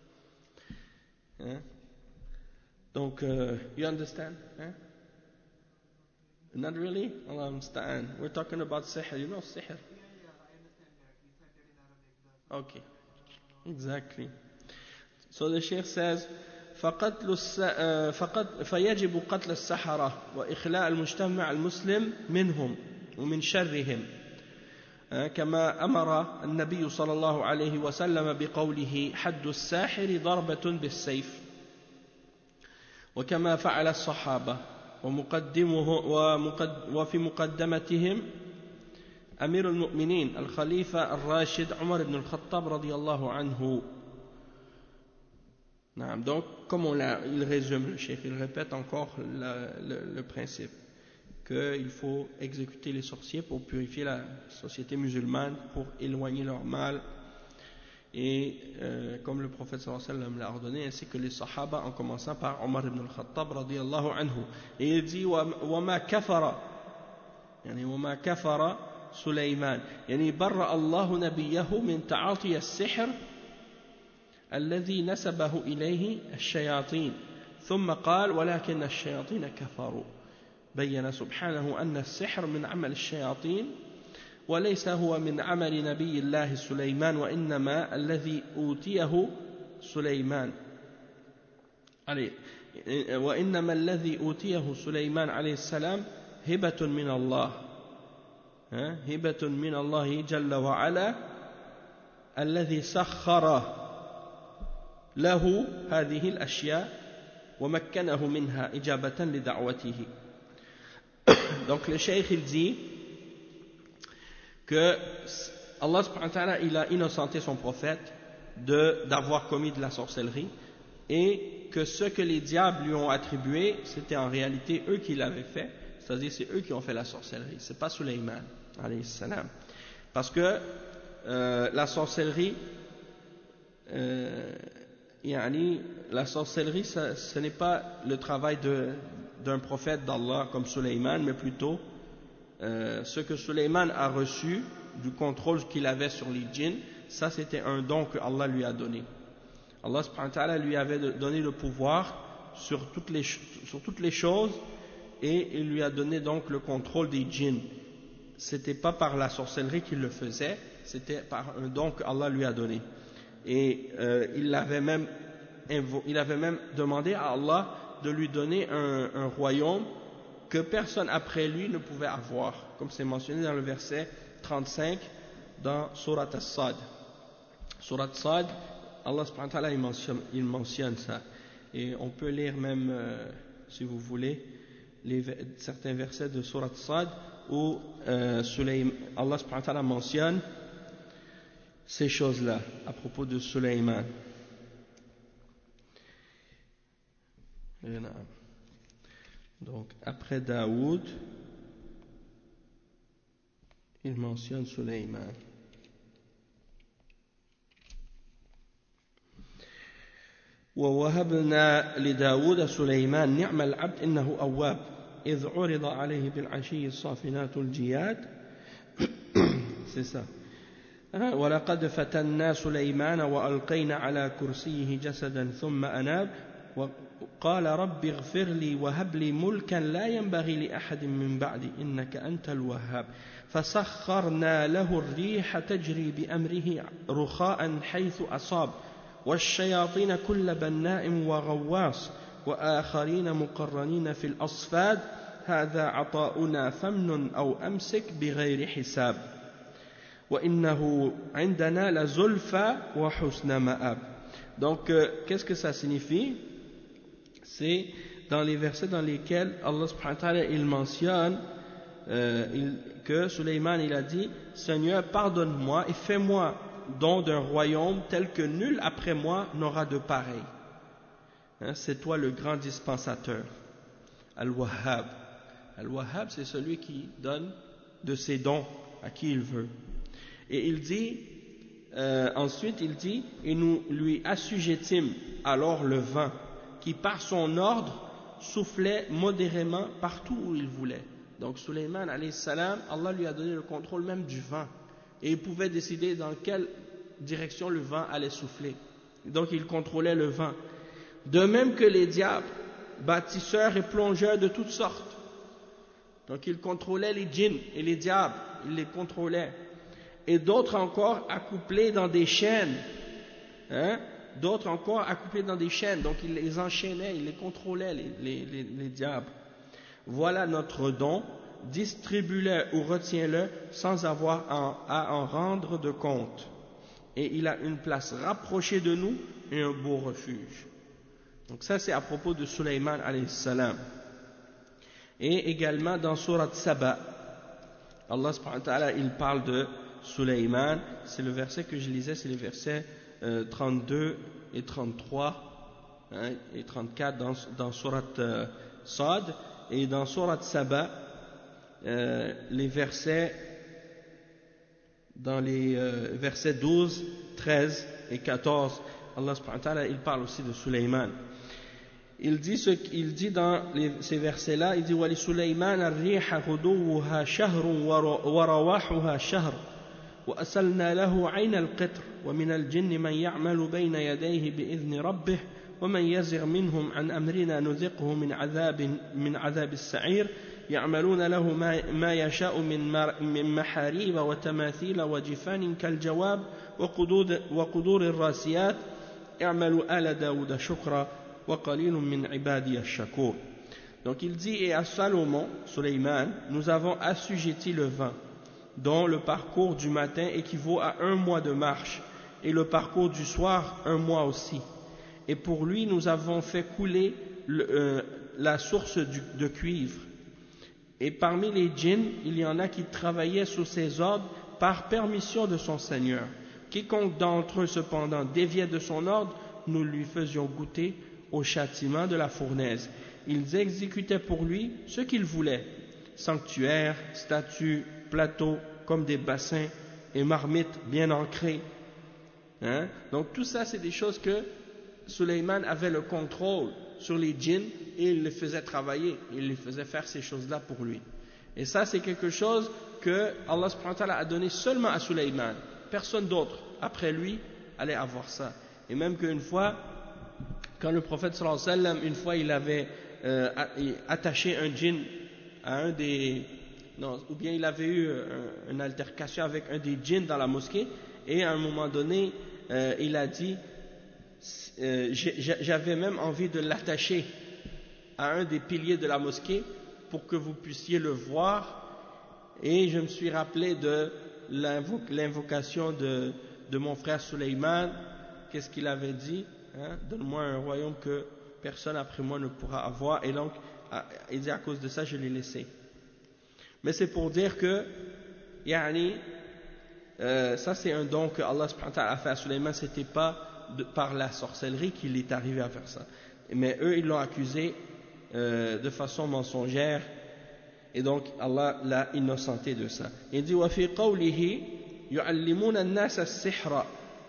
Hein? Donc, uh, you understand? Hein? Not really? I understand. We're talking about sihr. You know sihr? Yeah, yeah, I understand that. We said that in Arabic. The Okay. Exactly. So the Sheikh says, فقتل الس... فقد... فيجب قتل السحرة وإخلاء المجتمع المسلم منهم ومن شرهم كما أمر النبي صلى الله عليه وسلم بقوله حد الساحر ضربة بالسيف وكما فعل الصحابة ومقدمه ومقد... وفي مقدمتهم أمير المؤمنين الخليفة الراشد عمر بن الخطاب رضي الله عنه. Donc, comme on l'a, il résume le cheikh, il répète encore la, le, le principe qu'il faut exécuter les sorciers pour purifier la société musulmane, pour éloigner leur mal, et euh, comme le prophète sallallahu alayhi wa sallam l'a ordonné, ainsi que les sahaba, en commençant par Omar ibn al-Khattab radiyallahu anhu. Et il dit وَمَا كَفَرَ يعني وَمَا كَفَرَ سُلَيْمَانَ يعني بَرَّ اللَّهُ نَبِيَّهُ مِنْ تَعَاطِيَ السِّحْرِ الذي نسبه إليه الشياطين ثم قال ولكن الشياطين كفروا بين سبحانه أن السحر من عمل الشياطين وليس هو من عمل نبي الله سليمان وإنما الذي أوتيه سليمان allez, وإنما الذي أوتيه سليمان عليه السلام هبة من الله هبة من الله جل وعلا الذي سخر له هذه الأشياء ومكنه منها إجابة لدعوته. Donc le cheikh il dit que Allah subhanahu wa ta'ala il a innocenté son prophète de d'avoir commis de la sorcellerie et que ce que les diables lui ont attribué c'était en réalité eux qui l'avaient fait, c'est-à-dire c'est eux qui ont fait la sorcellerie, c'est pas Sulayman alayhi salam, parce que euh, la sorcellerie euh, yani, la sorcellerie ça, ce n'est pas le travail de, d'un prophète d'Allah comme Sulayman, mais plutôt euh, ce que Sulayman a reçu du contrôle qu'il avait sur les djinns, ça c'était un don que Allah lui a donné. Allah subhanahu wa ta'ala lui avait donné le pouvoir sur toutes les, sur toutes les choses et il lui a donné donc le contrôle des djinns. C'était pas par la sorcellerie qu'il le faisait, c'était par un don que Allah lui a donné. Et euh, il, avait même, il avait même demandé à Allah de lui donner un, un royaume que personne après lui ne pouvait avoir, comme c'est mentionné dans le verset trente-cinq dans Surat As-Sad. Surat As-Sad, Allah subhanahu wa ta'ala il mentionne, il mentionne ça. Et on peut lire même, euh, si vous voulez, les, certains versets de Surat As-Sad où euh, Sulaym, Allah subhanahu wa ta'ala mentionne ces choses-là à propos de Sulayman. Donc après Daoud, il mentionne Sulayman. ووهبنا لداود سليمان نعم العبد إنه أواب إذ عرض عليه بالعشي الصافنات الجياد. C'est ça. ولقد فتنا سليمان وألقينا على كرسيه جسدا ثم أناب وقال رب اغفر لي وهب لي ملكا لا ينبغي لأحد من بعدي إنك أنت الوهاب فسخرنا له الريح تجري بأمره رخاء حيث أصاب والشياطين كل بناء وغواص وآخرين مقرنين في الأصفاد هذا عطاؤنا فامنن أو أمسك بغير حساب وإنه عندنا لزلفى وحسن مآب. Donc euh, qu'est-ce que ça signifie? C'est dans les versets dans lesquels Allah subhanahu wa ta'ala il mentionne euh, il, que Sulayman il a dit Seigneur pardonne-moi et fais-moi don d'un royaume tel que nul après moi n'aura de pareil. Hein, c'est toi le grand dispensateur. Al-Wahhab. Al-Wahhab c'est celui qui donne de ses dons à qui il veut. Et il dit, euh, ensuite il dit, et nous lui assujettîmes alors le vent, qui par son ordre soufflait modérément partout où il voulait. Donc Sulayman alayhi salam, Allah lui a donné le contrôle même du vent. Et il pouvait décider dans quelle direction le vent allait souffler. Donc il contrôlait le vent. De même que les diables, bâtisseurs et plongeurs de toutes sortes. Donc il contrôlait les djinns et les diables, il les contrôlait. Et d'autres encore accouplés dans des chaînes, hein? D'autres encore accouplés dans des chaînes, donc il les enchaînait, il les contrôlait, les, les, les, les diables. Voilà notre don, distribue-le ou retiens-le sans avoir en, à en rendre de compte. Et il a une place rapprochée de nous et un beau refuge. Donc ça c'est à propos de Sulayman alayhi salam. Et également dans Surat Saba, Allah subhanahu wa ta'ala il parle de Sulayman, c'est le verset que je lisais, c'est les versets euh, trente-deux et trente-trois hein, et trente-quatre dans, dans Surat euh, Sad, et dans Surat Saba euh, les versets dans les euh, versets douze, treize et quatorze, Allah subhanahu wa ta'ala il parle aussi de Sulayman. Il dit, ce, il dit dans les, ces versets-là, il dit وَلِ سُلَيْمَانَ الرِّيحَ غُدُوُّهَا شَهْرٌ وَرَوَاحُهَا شَهْرٌ وأسلنا له عين القطر ومن الجن من يعمل بين يديه بإذن ربه ومن يزغ منهم عن أمرنا نذقه من عذاب من عذاب السعير يعملون له ما, ما يشاء من, من محاريب وتماثيل وجفان كالجواب وقدور, وقدور الراسيات اعملوا آل داود شكرا وقليل من عبادي الشكور. Donc il dit, et à Salomon, Sulayman, nous avons assujetti le vent, dont le parcours du matin équivaut à un mois de marche, et le parcours du soir un mois aussi. Et pour lui, nous avons fait couler le, euh, la source du, de cuivre. Et parmi les djinns, il y en a qui travaillaient sous ses ordres par permission de son Seigneur. Quiconque d'entre eux cependant déviait de son ordre, nous lui faisions goûter au châtiment de la fournaise. Ils exécutaient pour lui ce qu'ils voulaient, sanctuaires, statues, plateaux comme des bassins et marmites bien ancrées. Hein? Donc tout ça, c'est des choses que Sulayman avait le contrôle sur les djinns et il les faisait travailler, il les faisait faire ces choses-là pour lui. Et ça, c'est quelque chose que Allah subhanahu wa ta'ala a donné seulement à Sulayman. Personne d'autre après lui allait avoir ça. Et même qu'une fois, quand le prophète sallallahu alayhi wa sallam, une fois il avait euh, attaché un djinn à un des... Non, ou bien il avait eu un, une altercation avec un des djinns dans la mosquée, et à un moment donné, euh, il a dit, euh, j'avais même envie de l'attacher à un des piliers de la mosquée pour que vous puissiez le voir, et je me suis rappelé de l'invocation de, de mon frère Sulayman. Qu'est-ce qu'il avait dit, hein? Donne-moi un royaume que personne après moi ne pourra avoir, et donc il dit à cause de ça je l'ai laissé. Mais c'est pour dire que yani, euh, ça c'est un don que Allah subhanahu wa ta'ala a fait à Sulayman. C'était pas de, par la sorcellerie qu'il est arrivé à faire ça, mais eux ils l'ont accusé euh, de façon mensongère, et donc Allah l'a innocenté de ça. Il dit وفي قوله يعلمون الناس السحر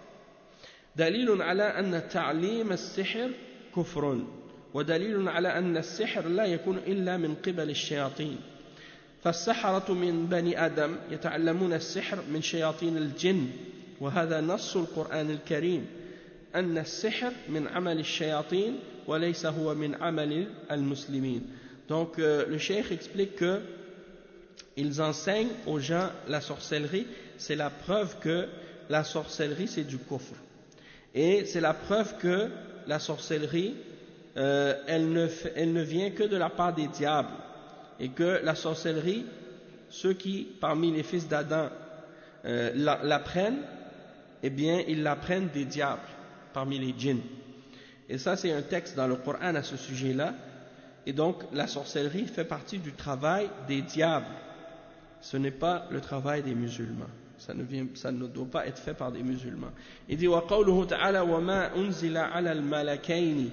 دليل على أن تعليم السحر كفر ودليل على أن السحر لا يكون إلا من قبل الشياطين. فالسحرة من بني آدم يتعلمون السحر من شياطين الجن، وهذا نص القرآن الكريم أن السحر من عمل الشياطين وليس هو من عمل المسلمين. Donc euh, le cheikh explique que ils enseignent aux gens la sorcellerie. C'est la preuve que la sorcellerie c'est du kufr, et c'est la preuve que la sorcellerie euh, elle, ne fait, elle ne vient que de la part des diables, et que la sorcellerie, ceux qui parmi les fils d'Adam euh, l'apprennent, eh bien ils l'apprennent des diables parmi les djinns. Et ça c'est un texte dans le Coran à ce sujet-là. Et donc la sorcellerie fait partie du travail des diables, ce n'est pas le travail des musulmans. Ça ne, vient, ça ne doit pas être fait par des musulmans. Il dit وقوله تعالى وما أنزل على الملكين.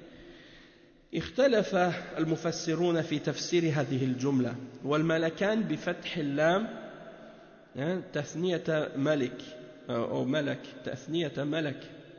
اختلف المفسرون في تفسير هذه الجملة. والملكان بفتح اللام تثنية ملك أو ملك تثنية ملك.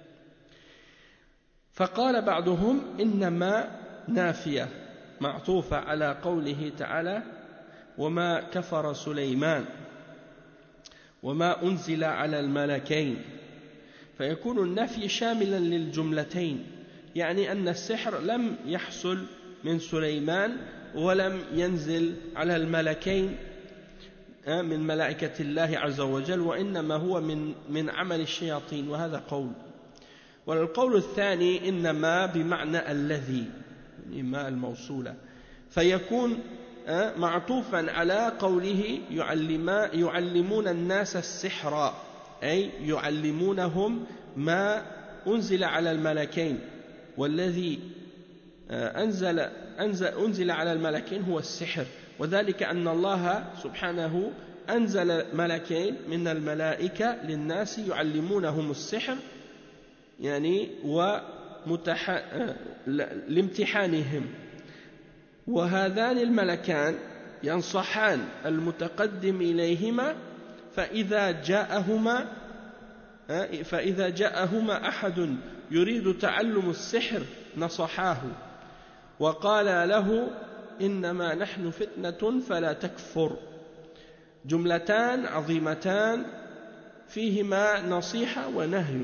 فقال بعضهم إنما نافية معطوفة على قوله تعالى وما كفر سليمان وما أنزل على الملكين، فيكون النفي شاملا للجملتين، يعني أن السحر لم يحصل من سليمان ولم ينزل على الملكين من ملائكة الله عز وجل، وإنما هو من من عمل الشياطين، وهذا قول. والقول الثاني إنما بمعنى الذي، ما الموصولة، فيكون معطوفا على قوله يعلمون الناس السحر، أي يعلمونهم ما أنزل على الملكين، والذي أنزل, أنزل, أنزل على الملكين هو السحر، وذلك أن الله سبحانه أنزل ملكين من الملائكة للناس يعلمونهم السحر، يعني ومتح... لامتحانهم. وهذان الملكان ينصحان المتقدم إليهما، فإذا جاءهما فإذا جاءهما أحد يريد تعلم السحر نصحاه وقال له إنما نحن فتنة فلا تكفر. جملتان عظيمتان فيهما نصيحة ونهي،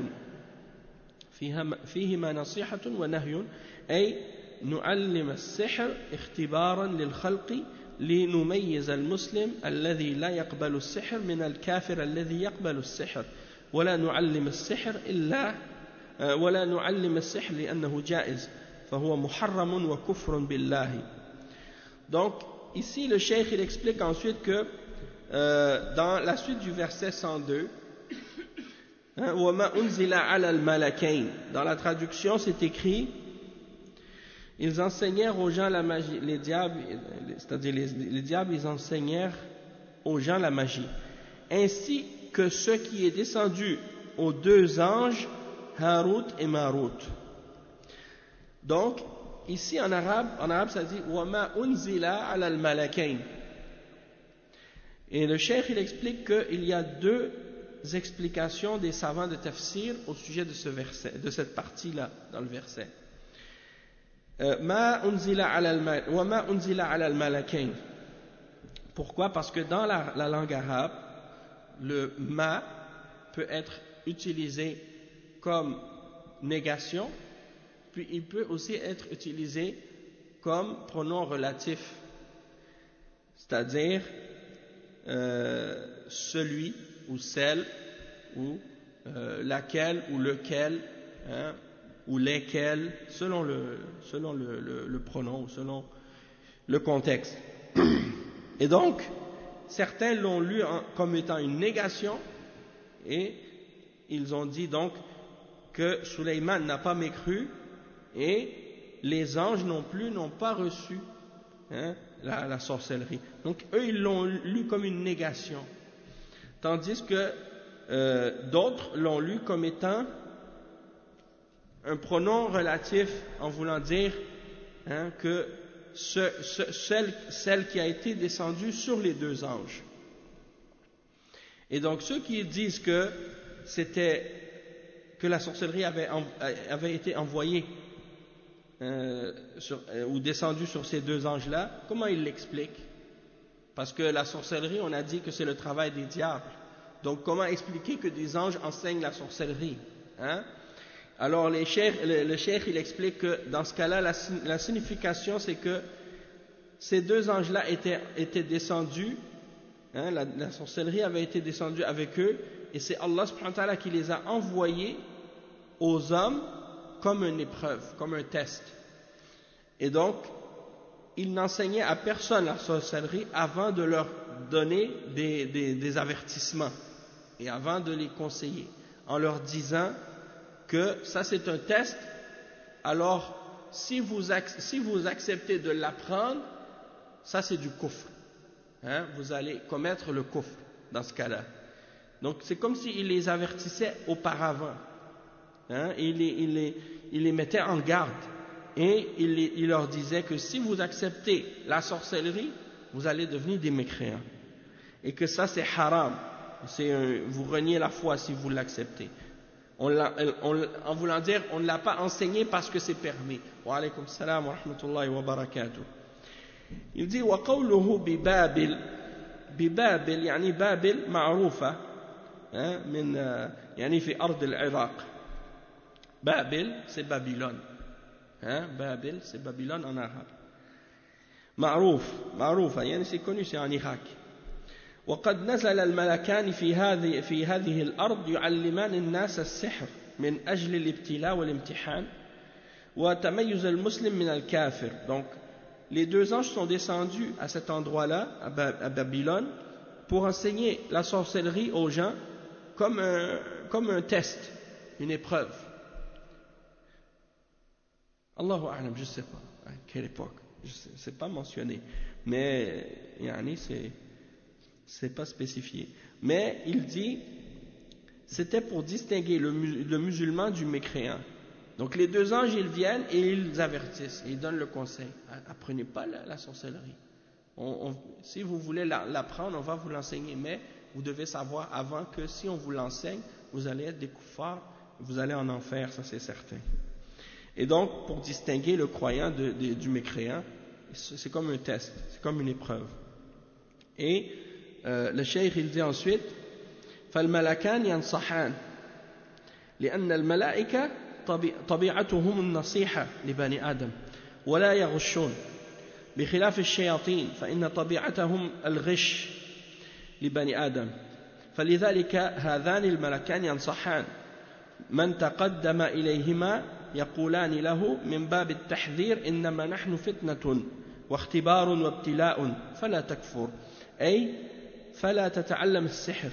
فيهما نصيحة ونهي، أي نعلم السحر اختبارا للخلق لنميز المسلم الذي لا يقبل السحر من الكافر الذي يقبل السحر، ولا نعلم السحر إلا ولا نعلم السحر لأنه جائز، فهو محرم وكفر بالله. Donc ici le cheikh il explique ensuite que euh, dans la suite du verset cent deux, hein, وَمَا أُنزِلَ عَلَى الْمَلَكَيْنِ, dans la traduction c'est écrit ils enseignèrent aux gens la magie, les diables, c'est-à-dire les, les diables ils enseignèrent aux gens la magie, ainsi que ce qui est descendu aux deux anges Harut et Marut. Donc ici en arabe, en arabe ça dit وَمَا أُنزِلَ عَلَى الْمَلَكَيْنِ. Et le cheikh il explique qu'il y a deux explications des savants de tafsir au sujet de ce verset, de cette partie-là dans le verset. Ma unzila ala wa ma unzila ala al-malakain. Pourquoi? Parce que dans la, la langue arabe, le ma peut être utilisé comme négation, puis il peut aussi être utilisé comme pronom relatif, c'est-à-dire euh, celui ou celle ou euh, laquelle ou lequel, hein, ou lesquels, selon le, selon le, le, le pronom, selon le contexte. Et donc, certains l'ont lu en, comme étant une négation, et ils ont dit donc que Sulayman n'a pas mécru, et les anges non plus n'ont pas reçu hein, la, la sorcellerie. Donc eux, ils l'ont lu comme une négation, tandis que euh, d'autres l'ont lu comme étant un pronom relatif, en voulant dire hein, que ce, ce, celle, celle qui a été descendue sur les deux anges. Et donc ceux qui disent que c'était que la sorcellerie avait, avait été envoyée euh, sur, euh, ou descendue sur ces deux anges-là, comment ils l'expliquent? Parce que la sorcellerie, on a dit que c'est le travail des diables. Donc comment expliquer que des anges enseignent la sorcellerie, hein? Alors les cheikh, le, le cheikh il explique que dans ce cas-là, la, la signification c'est que ces deux anges-là étaient, étaient descendus, hein, la, la sorcellerie avait été descendue avec eux, et c'est Allah subhanahu wa ta'ala qui les a envoyés aux hommes comme une épreuve, comme un test. Et donc, il n'enseignait à personne la sorcellerie avant de leur donner des, des, des avertissements et avant de les conseiller, en leur disant que ça c'est un test, alors si vous, si vous acceptez de l'apprendre, ça c'est du kufr, hein, vous allez commettre le kufr dans ce cas-là. Donc c'est comme s'il les avertissait auparavant, hein, il, les, il, les, il les mettait en garde, et il, les, il leur disait que si vous acceptez la sorcellerie, vous allez devenir des mécréants, et que ça c'est haram, c'est un, vous reniez la foi si vous l'acceptez. On on, en voulant dire, on ne l'a pas enseigné parce que c'est permis. Wa alaykum salam wa rahmatullahi wa barakatuh. Il dit wa qawluhu bi Babil, bi Babil yani Babil ma'rufa min yani fi ard al-Iraq. Babil c'est Babylone, hein, Babil c'est Babylone en arabe. Ma'ruf, ma'rufa yani c'est connu, c'est en Irak. وقد نزل الملكان في هذه في هذه الأرض يعلمان الناس السحر من أجل الابتلاء والامتحان وتميز المسلم من الكافر. Donc les deux anges sont descendus à cet endroit-là, à, ba à Babylone, pour enseigner la sorcellerie aux gens comme un, comme un test, une épreuve. Allahu a'lam, je ne sais pas à quelle époque, je sais, c'est pas mentionné, mais yani, c'est c'est pas spécifié. Mais il dit, c'était pour distinguer le, le musulman du mécréant. Donc les deux anges, ils viennent et ils avertissent, et ils donnent le conseil. Apprenez pas la, la sorcellerie. On, on, si vous voulez l'apprendre, on va vous l'enseigner, mais vous devez savoir avant que si on vous l'enseigne, vous allez être des koufars, vous allez en enfer, ça c'est certain. Et donc, pour distinguer le croyant de, de, du mécréant, c'est comme un test, c'est comme une épreuve. Et Euh, le cheikh il dit ensuite فالملكان ينصحان لأن الملائكة طبيعتهم النصيحة لبني آدم ولا يغشون بخلاف الشياطين فإن طبيعتهم الغش لبني آدم فلذلك هذان الملكان ينصحان من تقدم إليهما يقولان له من باب التحذير إنما نحن فتنة واختبار وابتلاء فلا تكفر أي فلا تتعلم السحر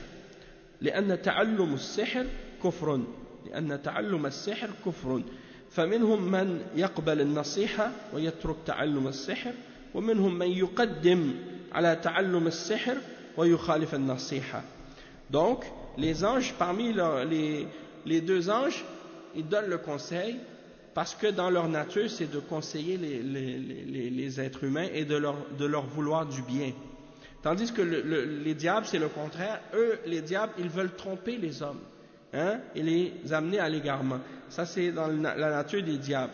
لأن تعلم السحر كفر لأن تعلم السحر كفر فمنهم من يقبل النصيحة ويترك تعلم السحر ومنهم من يقدم على تعلم السحر ويخالف النصيحة. Donc les anges, parmi leur, les, les deux anges, ils donnent le conseil parce que dans leur nature c'est de conseiller les, les, les, les êtres humains et de leur, de leur vouloir du bien. Tandis que le, le, les diables c'est le contraire. Eux, les diables, ils veulent tromper les hommes, hein, et les amener à l'égarement. Ça c'est dans la nature des diables.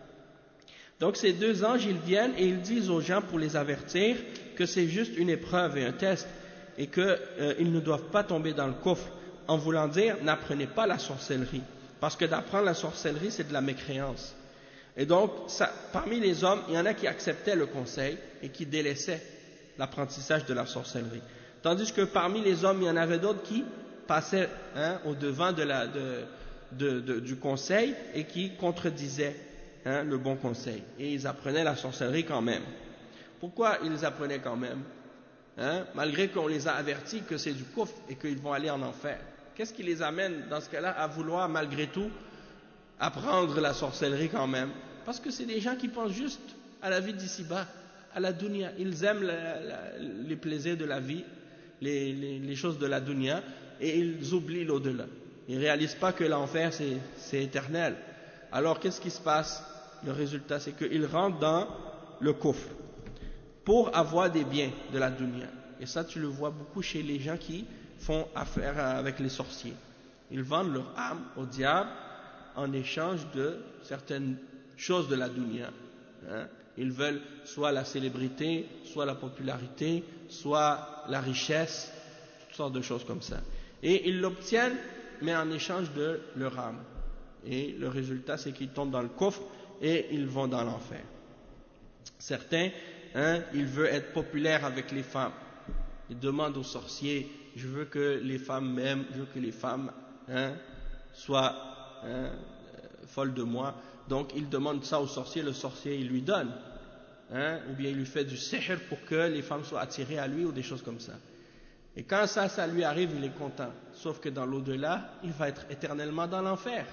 Donc ces deux anges, ils viennent et ils disent aux gens pour les avertir que c'est juste une épreuve et un test et qu'ils euh, ne doivent pas tomber dans le coffre, en voulant dire n'apprenez pas la sorcellerie, parce que d'apprendre la sorcellerie c'est de la mécréance. Et donc ça, parmi les hommes, il y en a qui acceptaient le conseil et qui délaissaient l'apprentissage de la sorcellerie, tandis que parmi les hommes il y en avait d'autres qui passaient, hein, au devant de la, de, de, de, du conseil et qui contredisaient, hein, le bon conseil, et ils apprenaient la sorcellerie quand même. Pourquoi ils les apprenaient quand même, hein, malgré qu'on les a avertis que c'est du kufr et qu'ils vont aller en enfer? Qu'est-ce qui les amène dans ce cas-là à vouloir malgré tout apprendre la sorcellerie quand même? Parce que c'est des gens qui pensent juste à la vie d'ici-bas, à la dunya. Ils aiment la, la, les plaisirs de la vie, les, les, les choses de la dunya, et ils oublient l'au-delà. Ils ne réalisent pas que l'enfer c'est, c'est éternel. Alors qu'est-ce qui se passe? Le résultat c'est qu'ils rentrent dans le kufr pour avoir des biens de la dunya. Et ça tu le vois beaucoup chez les gens qui font affaire avec les sorciers. Ils vendent leur âme au diable en échange de certaines choses de la dunya, hein. Ils veulent soit la célébrité, soit la popularité, soit la richesse, toutes sortes de choses comme ça. Et ils l'obtiennent, mais en échange de leur âme. Et le résultat, c'est qu'ils tombent dans le coffre et ils vont dans l'enfer. Certains, hein, ils veulent être populaires avec les femmes. Ils demandent aux sorciers, je veux que les femmes m'aiment, je veux que les femmes, hein, soient, hein, folles de moi. Donc ils demandent ça au sorcier, le sorcier il lui donne, hein, ou bien il lui fait du sihr pour que les femmes soient attirées à lui ou des choses comme ça. Et quand ça, ça lui arrive, il est content. Sauf que dans l'au-delà, il va être éternellement dans l'enfer.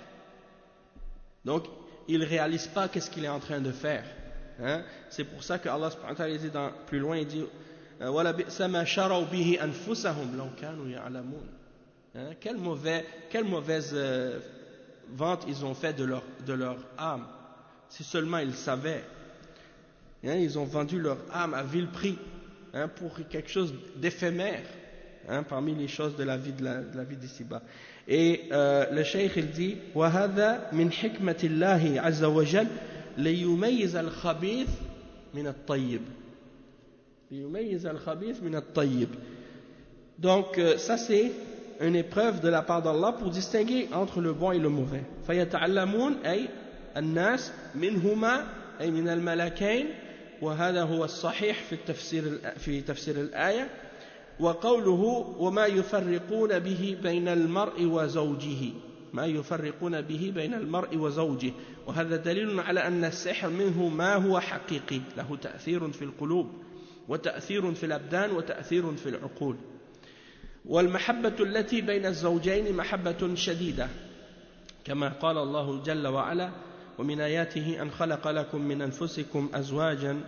Donc il ne réalise pas qu'est-ce qu'il est en train de faire, hein. C'est pour ça que Allah subhanahu wa ta'ala dit dans, plus loin, il dit وَلَا بِئْسَ مَا شَرَوْا بِهِ أَنفُسَهُمْ لَوْ كَانُوا يَعْلَمُونَ. Quelle mauvaise, quelle mauvaise euh, vente ils ont fait de leur, de leur âme, si seulement ils savaient, hein, ils ont vendu leur âme à vil prix, hein, pour quelque chose d'éphémère, hein, parmi les choses de la vie de la, de la vie d'ici-bas. Et euh, le cheikh il dit وَهَذَا مِنْ حِكْمَةِ اللَّهِ عَزَّ وَجَلَّ لِيُمَيِّزَ الْخَبِيثَ مِنَ الطَّيِّبِ لِيُمَيِّزَ الْخَبِيثَ مِنَ الطَّيِّبِ. Donc euh, ça c'est une épreuve de la part d'Allah pour distinguer entre le bon et le mauvais. فَيَتَعَلَّمُونَ أي الناس منهما أي من الملكين وهذا هو الصحيح في التفسير في تفسير الآية. وقوله وما يفرقون به بين المرء وزوجه ما يفرقون به بين المرء وزوجه وهذا دليل على أن السحر منه ما هو حقيقي له تأثير في القلوب وتأثير في الأبدان وتأثير في العقول. والمحبة التي بين الزوجين محبة شديدة كما قال الله جل وعلا ومن آياته أن خلق لكم من أنفسكم أزواجا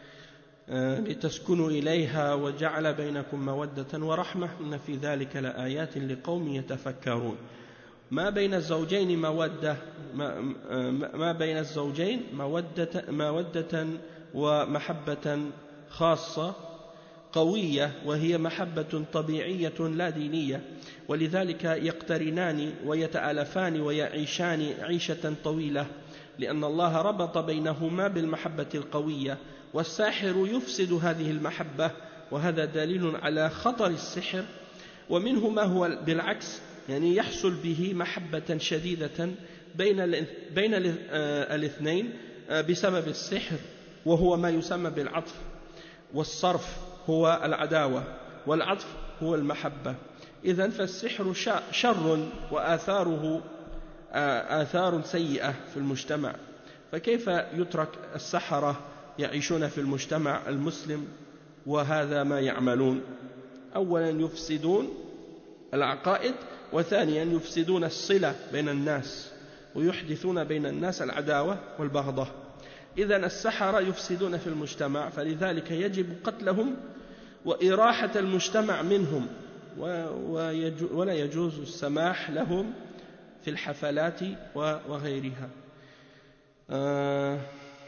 لتسكنوا إليها وجعل بينكم مودة ورحمة إن في ذلك لآيات لقوم يتفكرون. ما بين الزوجين مودة ما, ما بين الزوجين مودة, مودة ومحبة خاصة قوية وهي محبة طبيعية لا دينية ولذلك يقترنان ويتآلفان ويعيشان عيشة طويلة لأن الله ربط بينهما بالمحبة القوية والساحر يفسد هذه المحبة وهذا دليل على خطر السحر. ومنه ما هو بالعكس يعني يحصل به محبة شديدة بين بين الاثنين بسبب السحر وهو ما يسمى بالعطف والصرف هو العداوة والعطف هو المحبة. إذن فالسحر شر وآثاره آثار سيئة في المجتمع. فكيف يترك السحرة يعيشون في المجتمع المسلم وهذا ما يعملون؟ أولا يفسدون العقائد، وثانيا يفسدون الصلة بين الناس ويحدثون بين الناس العداوة والبغضة. إذن السحرة يفسدون في المجتمع، فلذلك يجب قتلهم وإراحة المجتمع منهم، ولا يجوز السماح لهم في الحفلات وغيرها. Euh,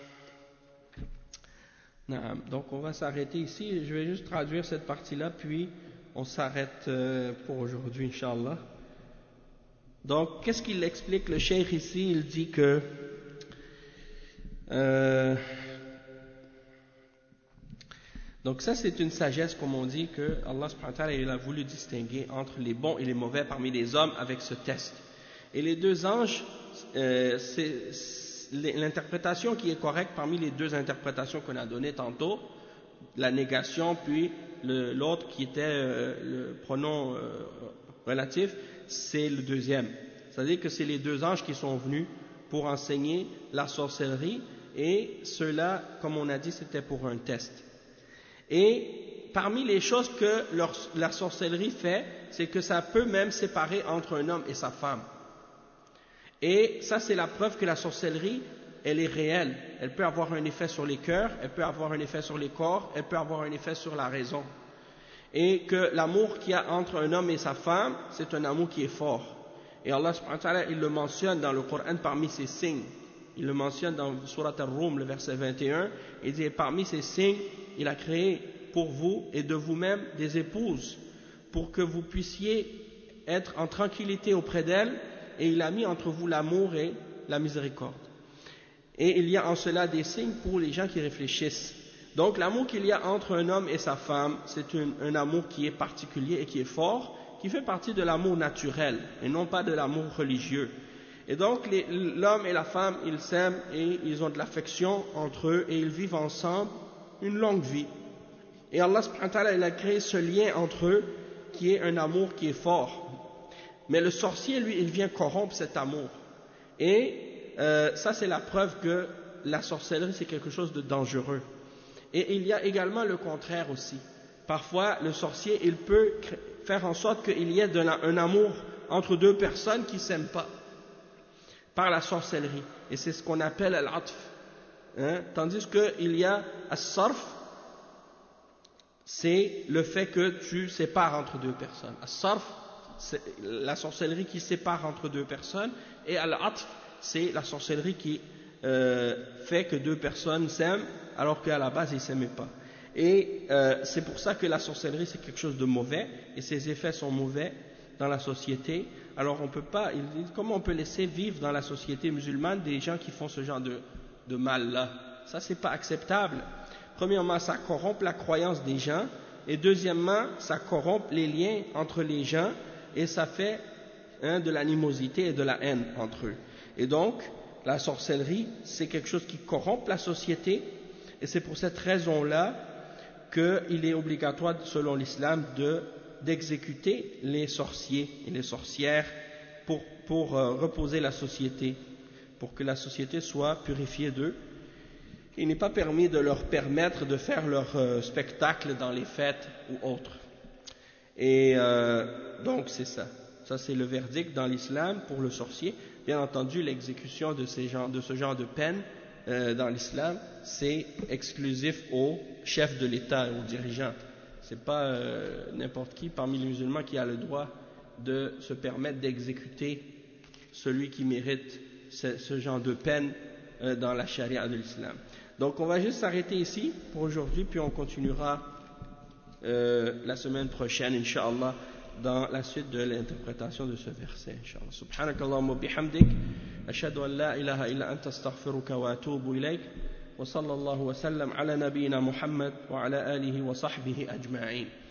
donc on va s'arrêter ici. Je vais juste traduire cette partie-là, puis on s'arrête euh, pour aujourd'hui, Inch'Allah. Donc, qu'est-ce qu'il explique le cheikh ici? Il dit que euh, donc ça c'est une sagesse, comme on dit, que Allah subhanahu wa ta'ala il a voulu distinguer entre les bons et les mauvais parmi les hommes avec ce test. Et les deux anges, euh, c'est, c'est l'interprétation qui est correcte parmi les deux interprétations qu'on a données tantôt, la négation puis le, l'autre qui était euh, le pronom euh, relatif, c'est le deuxième. C'est-à-dire que c'est les deux anges qui sont venus pour enseigner la sorcellerie, et cela, comme on a dit, c'était pour un test. Et parmi les choses que leur, la sorcellerie fait, c'est que ça peut même séparer entre un homme et sa femme. Et ça, c'est la preuve que la sorcellerie, elle est réelle. Elle peut avoir un effet sur les cœurs, elle peut avoir un effet sur les corps, elle peut avoir un effet sur la raison. Et que l'amour qu'il y a entre un homme et sa femme, c'est un amour qui est fort. Et Allah subhanahu wa ta'ala, il le mentionne dans le Coran parmi ses signes. Il le mentionne dans Surat Ar-Rum, le verset vingt et un. Il dit, parmi ces signes, il a créé pour vous et de vous-même des épouses, pour que vous puissiez être en tranquillité auprès d'elles, et il a mis entre vous l'amour et la miséricorde. Et il y a en cela des signes pour les gens qui réfléchissent. Donc l'amour qu'il y a entre un homme et sa femme, c'est un, un amour qui est particulier et qui est fort, qui fait partie de l'amour naturel et non pas de l'amour religieux. Et donc les, l'homme et la femme, ils s'aiment et ils ont de l'affection entre eux et ils vivent ensemble une longue vie. Et Allah subhanahu wa ta'ala, il a créé ce lien entre eux qui est un amour qui est fort. Mais le sorcier, lui, il vient corrompre cet amour. Et euh, ça, c'est la preuve que la sorcellerie, c'est quelque chose de dangereux. Et il y a également le contraire aussi. Parfois, le sorcier, il peut faire en sorte qu'il y ait de la, un amour entre deux personnes qui ne s'aiment pas par la sorcellerie. Et c'est ce qu'on appelle al-atf. Hein? Tandis qu'il y a as-sarf, c'est le fait que tu sépares entre deux personnes. As-sarf, c'est la sorcellerie qui sépare entre deux personnes, et al-atf, c'est la sorcellerie qui euh, fait que deux personnes s'aiment alors qu'à la base ils ne s'aimaient pas. Et euh, c'est pour ça que la sorcellerie c'est quelque chose de mauvais, et ses effets sont mauvais dans la société. Alors on peut pas, il dit, comment on peut laisser vivre dans la société musulmane des gens qui font ce genre de, de mal là? Ça c'est pas acceptable. Premièrement, ça corrompt la croyance des gens, et deuxièmement, ça corrompt les liens entre les gens, et ça fait hein, de l'animosité et de la haine entre eux. Et donc, la sorcellerie, c'est quelque chose qui corrompt la société, et c'est pour cette raison-là qu'il est obligatoire, selon l'islam, de, d'exécuter les sorciers et les sorcières pour, pour euh, reposer la société, pour que la société soit purifiée d'eux. Il n'est pas permis de leur permettre de faire leur euh, spectacle dans les fêtes ou autres. Et euh, donc c'est ça. Ça c'est le verdict dans l'islam pour le sorcier. Bien entendu, l'exécution de, ces genres, de ce genre de peine euh, dans l'islam, c'est exclusif aux chefs de l'État, aux dirigeants. C'est pas euh, n'importe qui parmi les musulmans qui a le droit de se permettre d'exécuter celui qui mérite ce, ce genre de peine euh, dans la charia de l'islam. Donc on va juste s'arrêter ici pour aujourd'hui, puis on continuera euh, la semaine prochaine, Inch'Allah, dans la suite de l'interprétation de ce verset, Inch'Allah. Subhanakallahumma bihamdik, ashhadu an la ilaha illa anta astaghfiruka wa atubu ilayk, wa sallallahu wa sallam ala nabiyyina Muhammad wa ala alihi wa sahbihi ajma'in.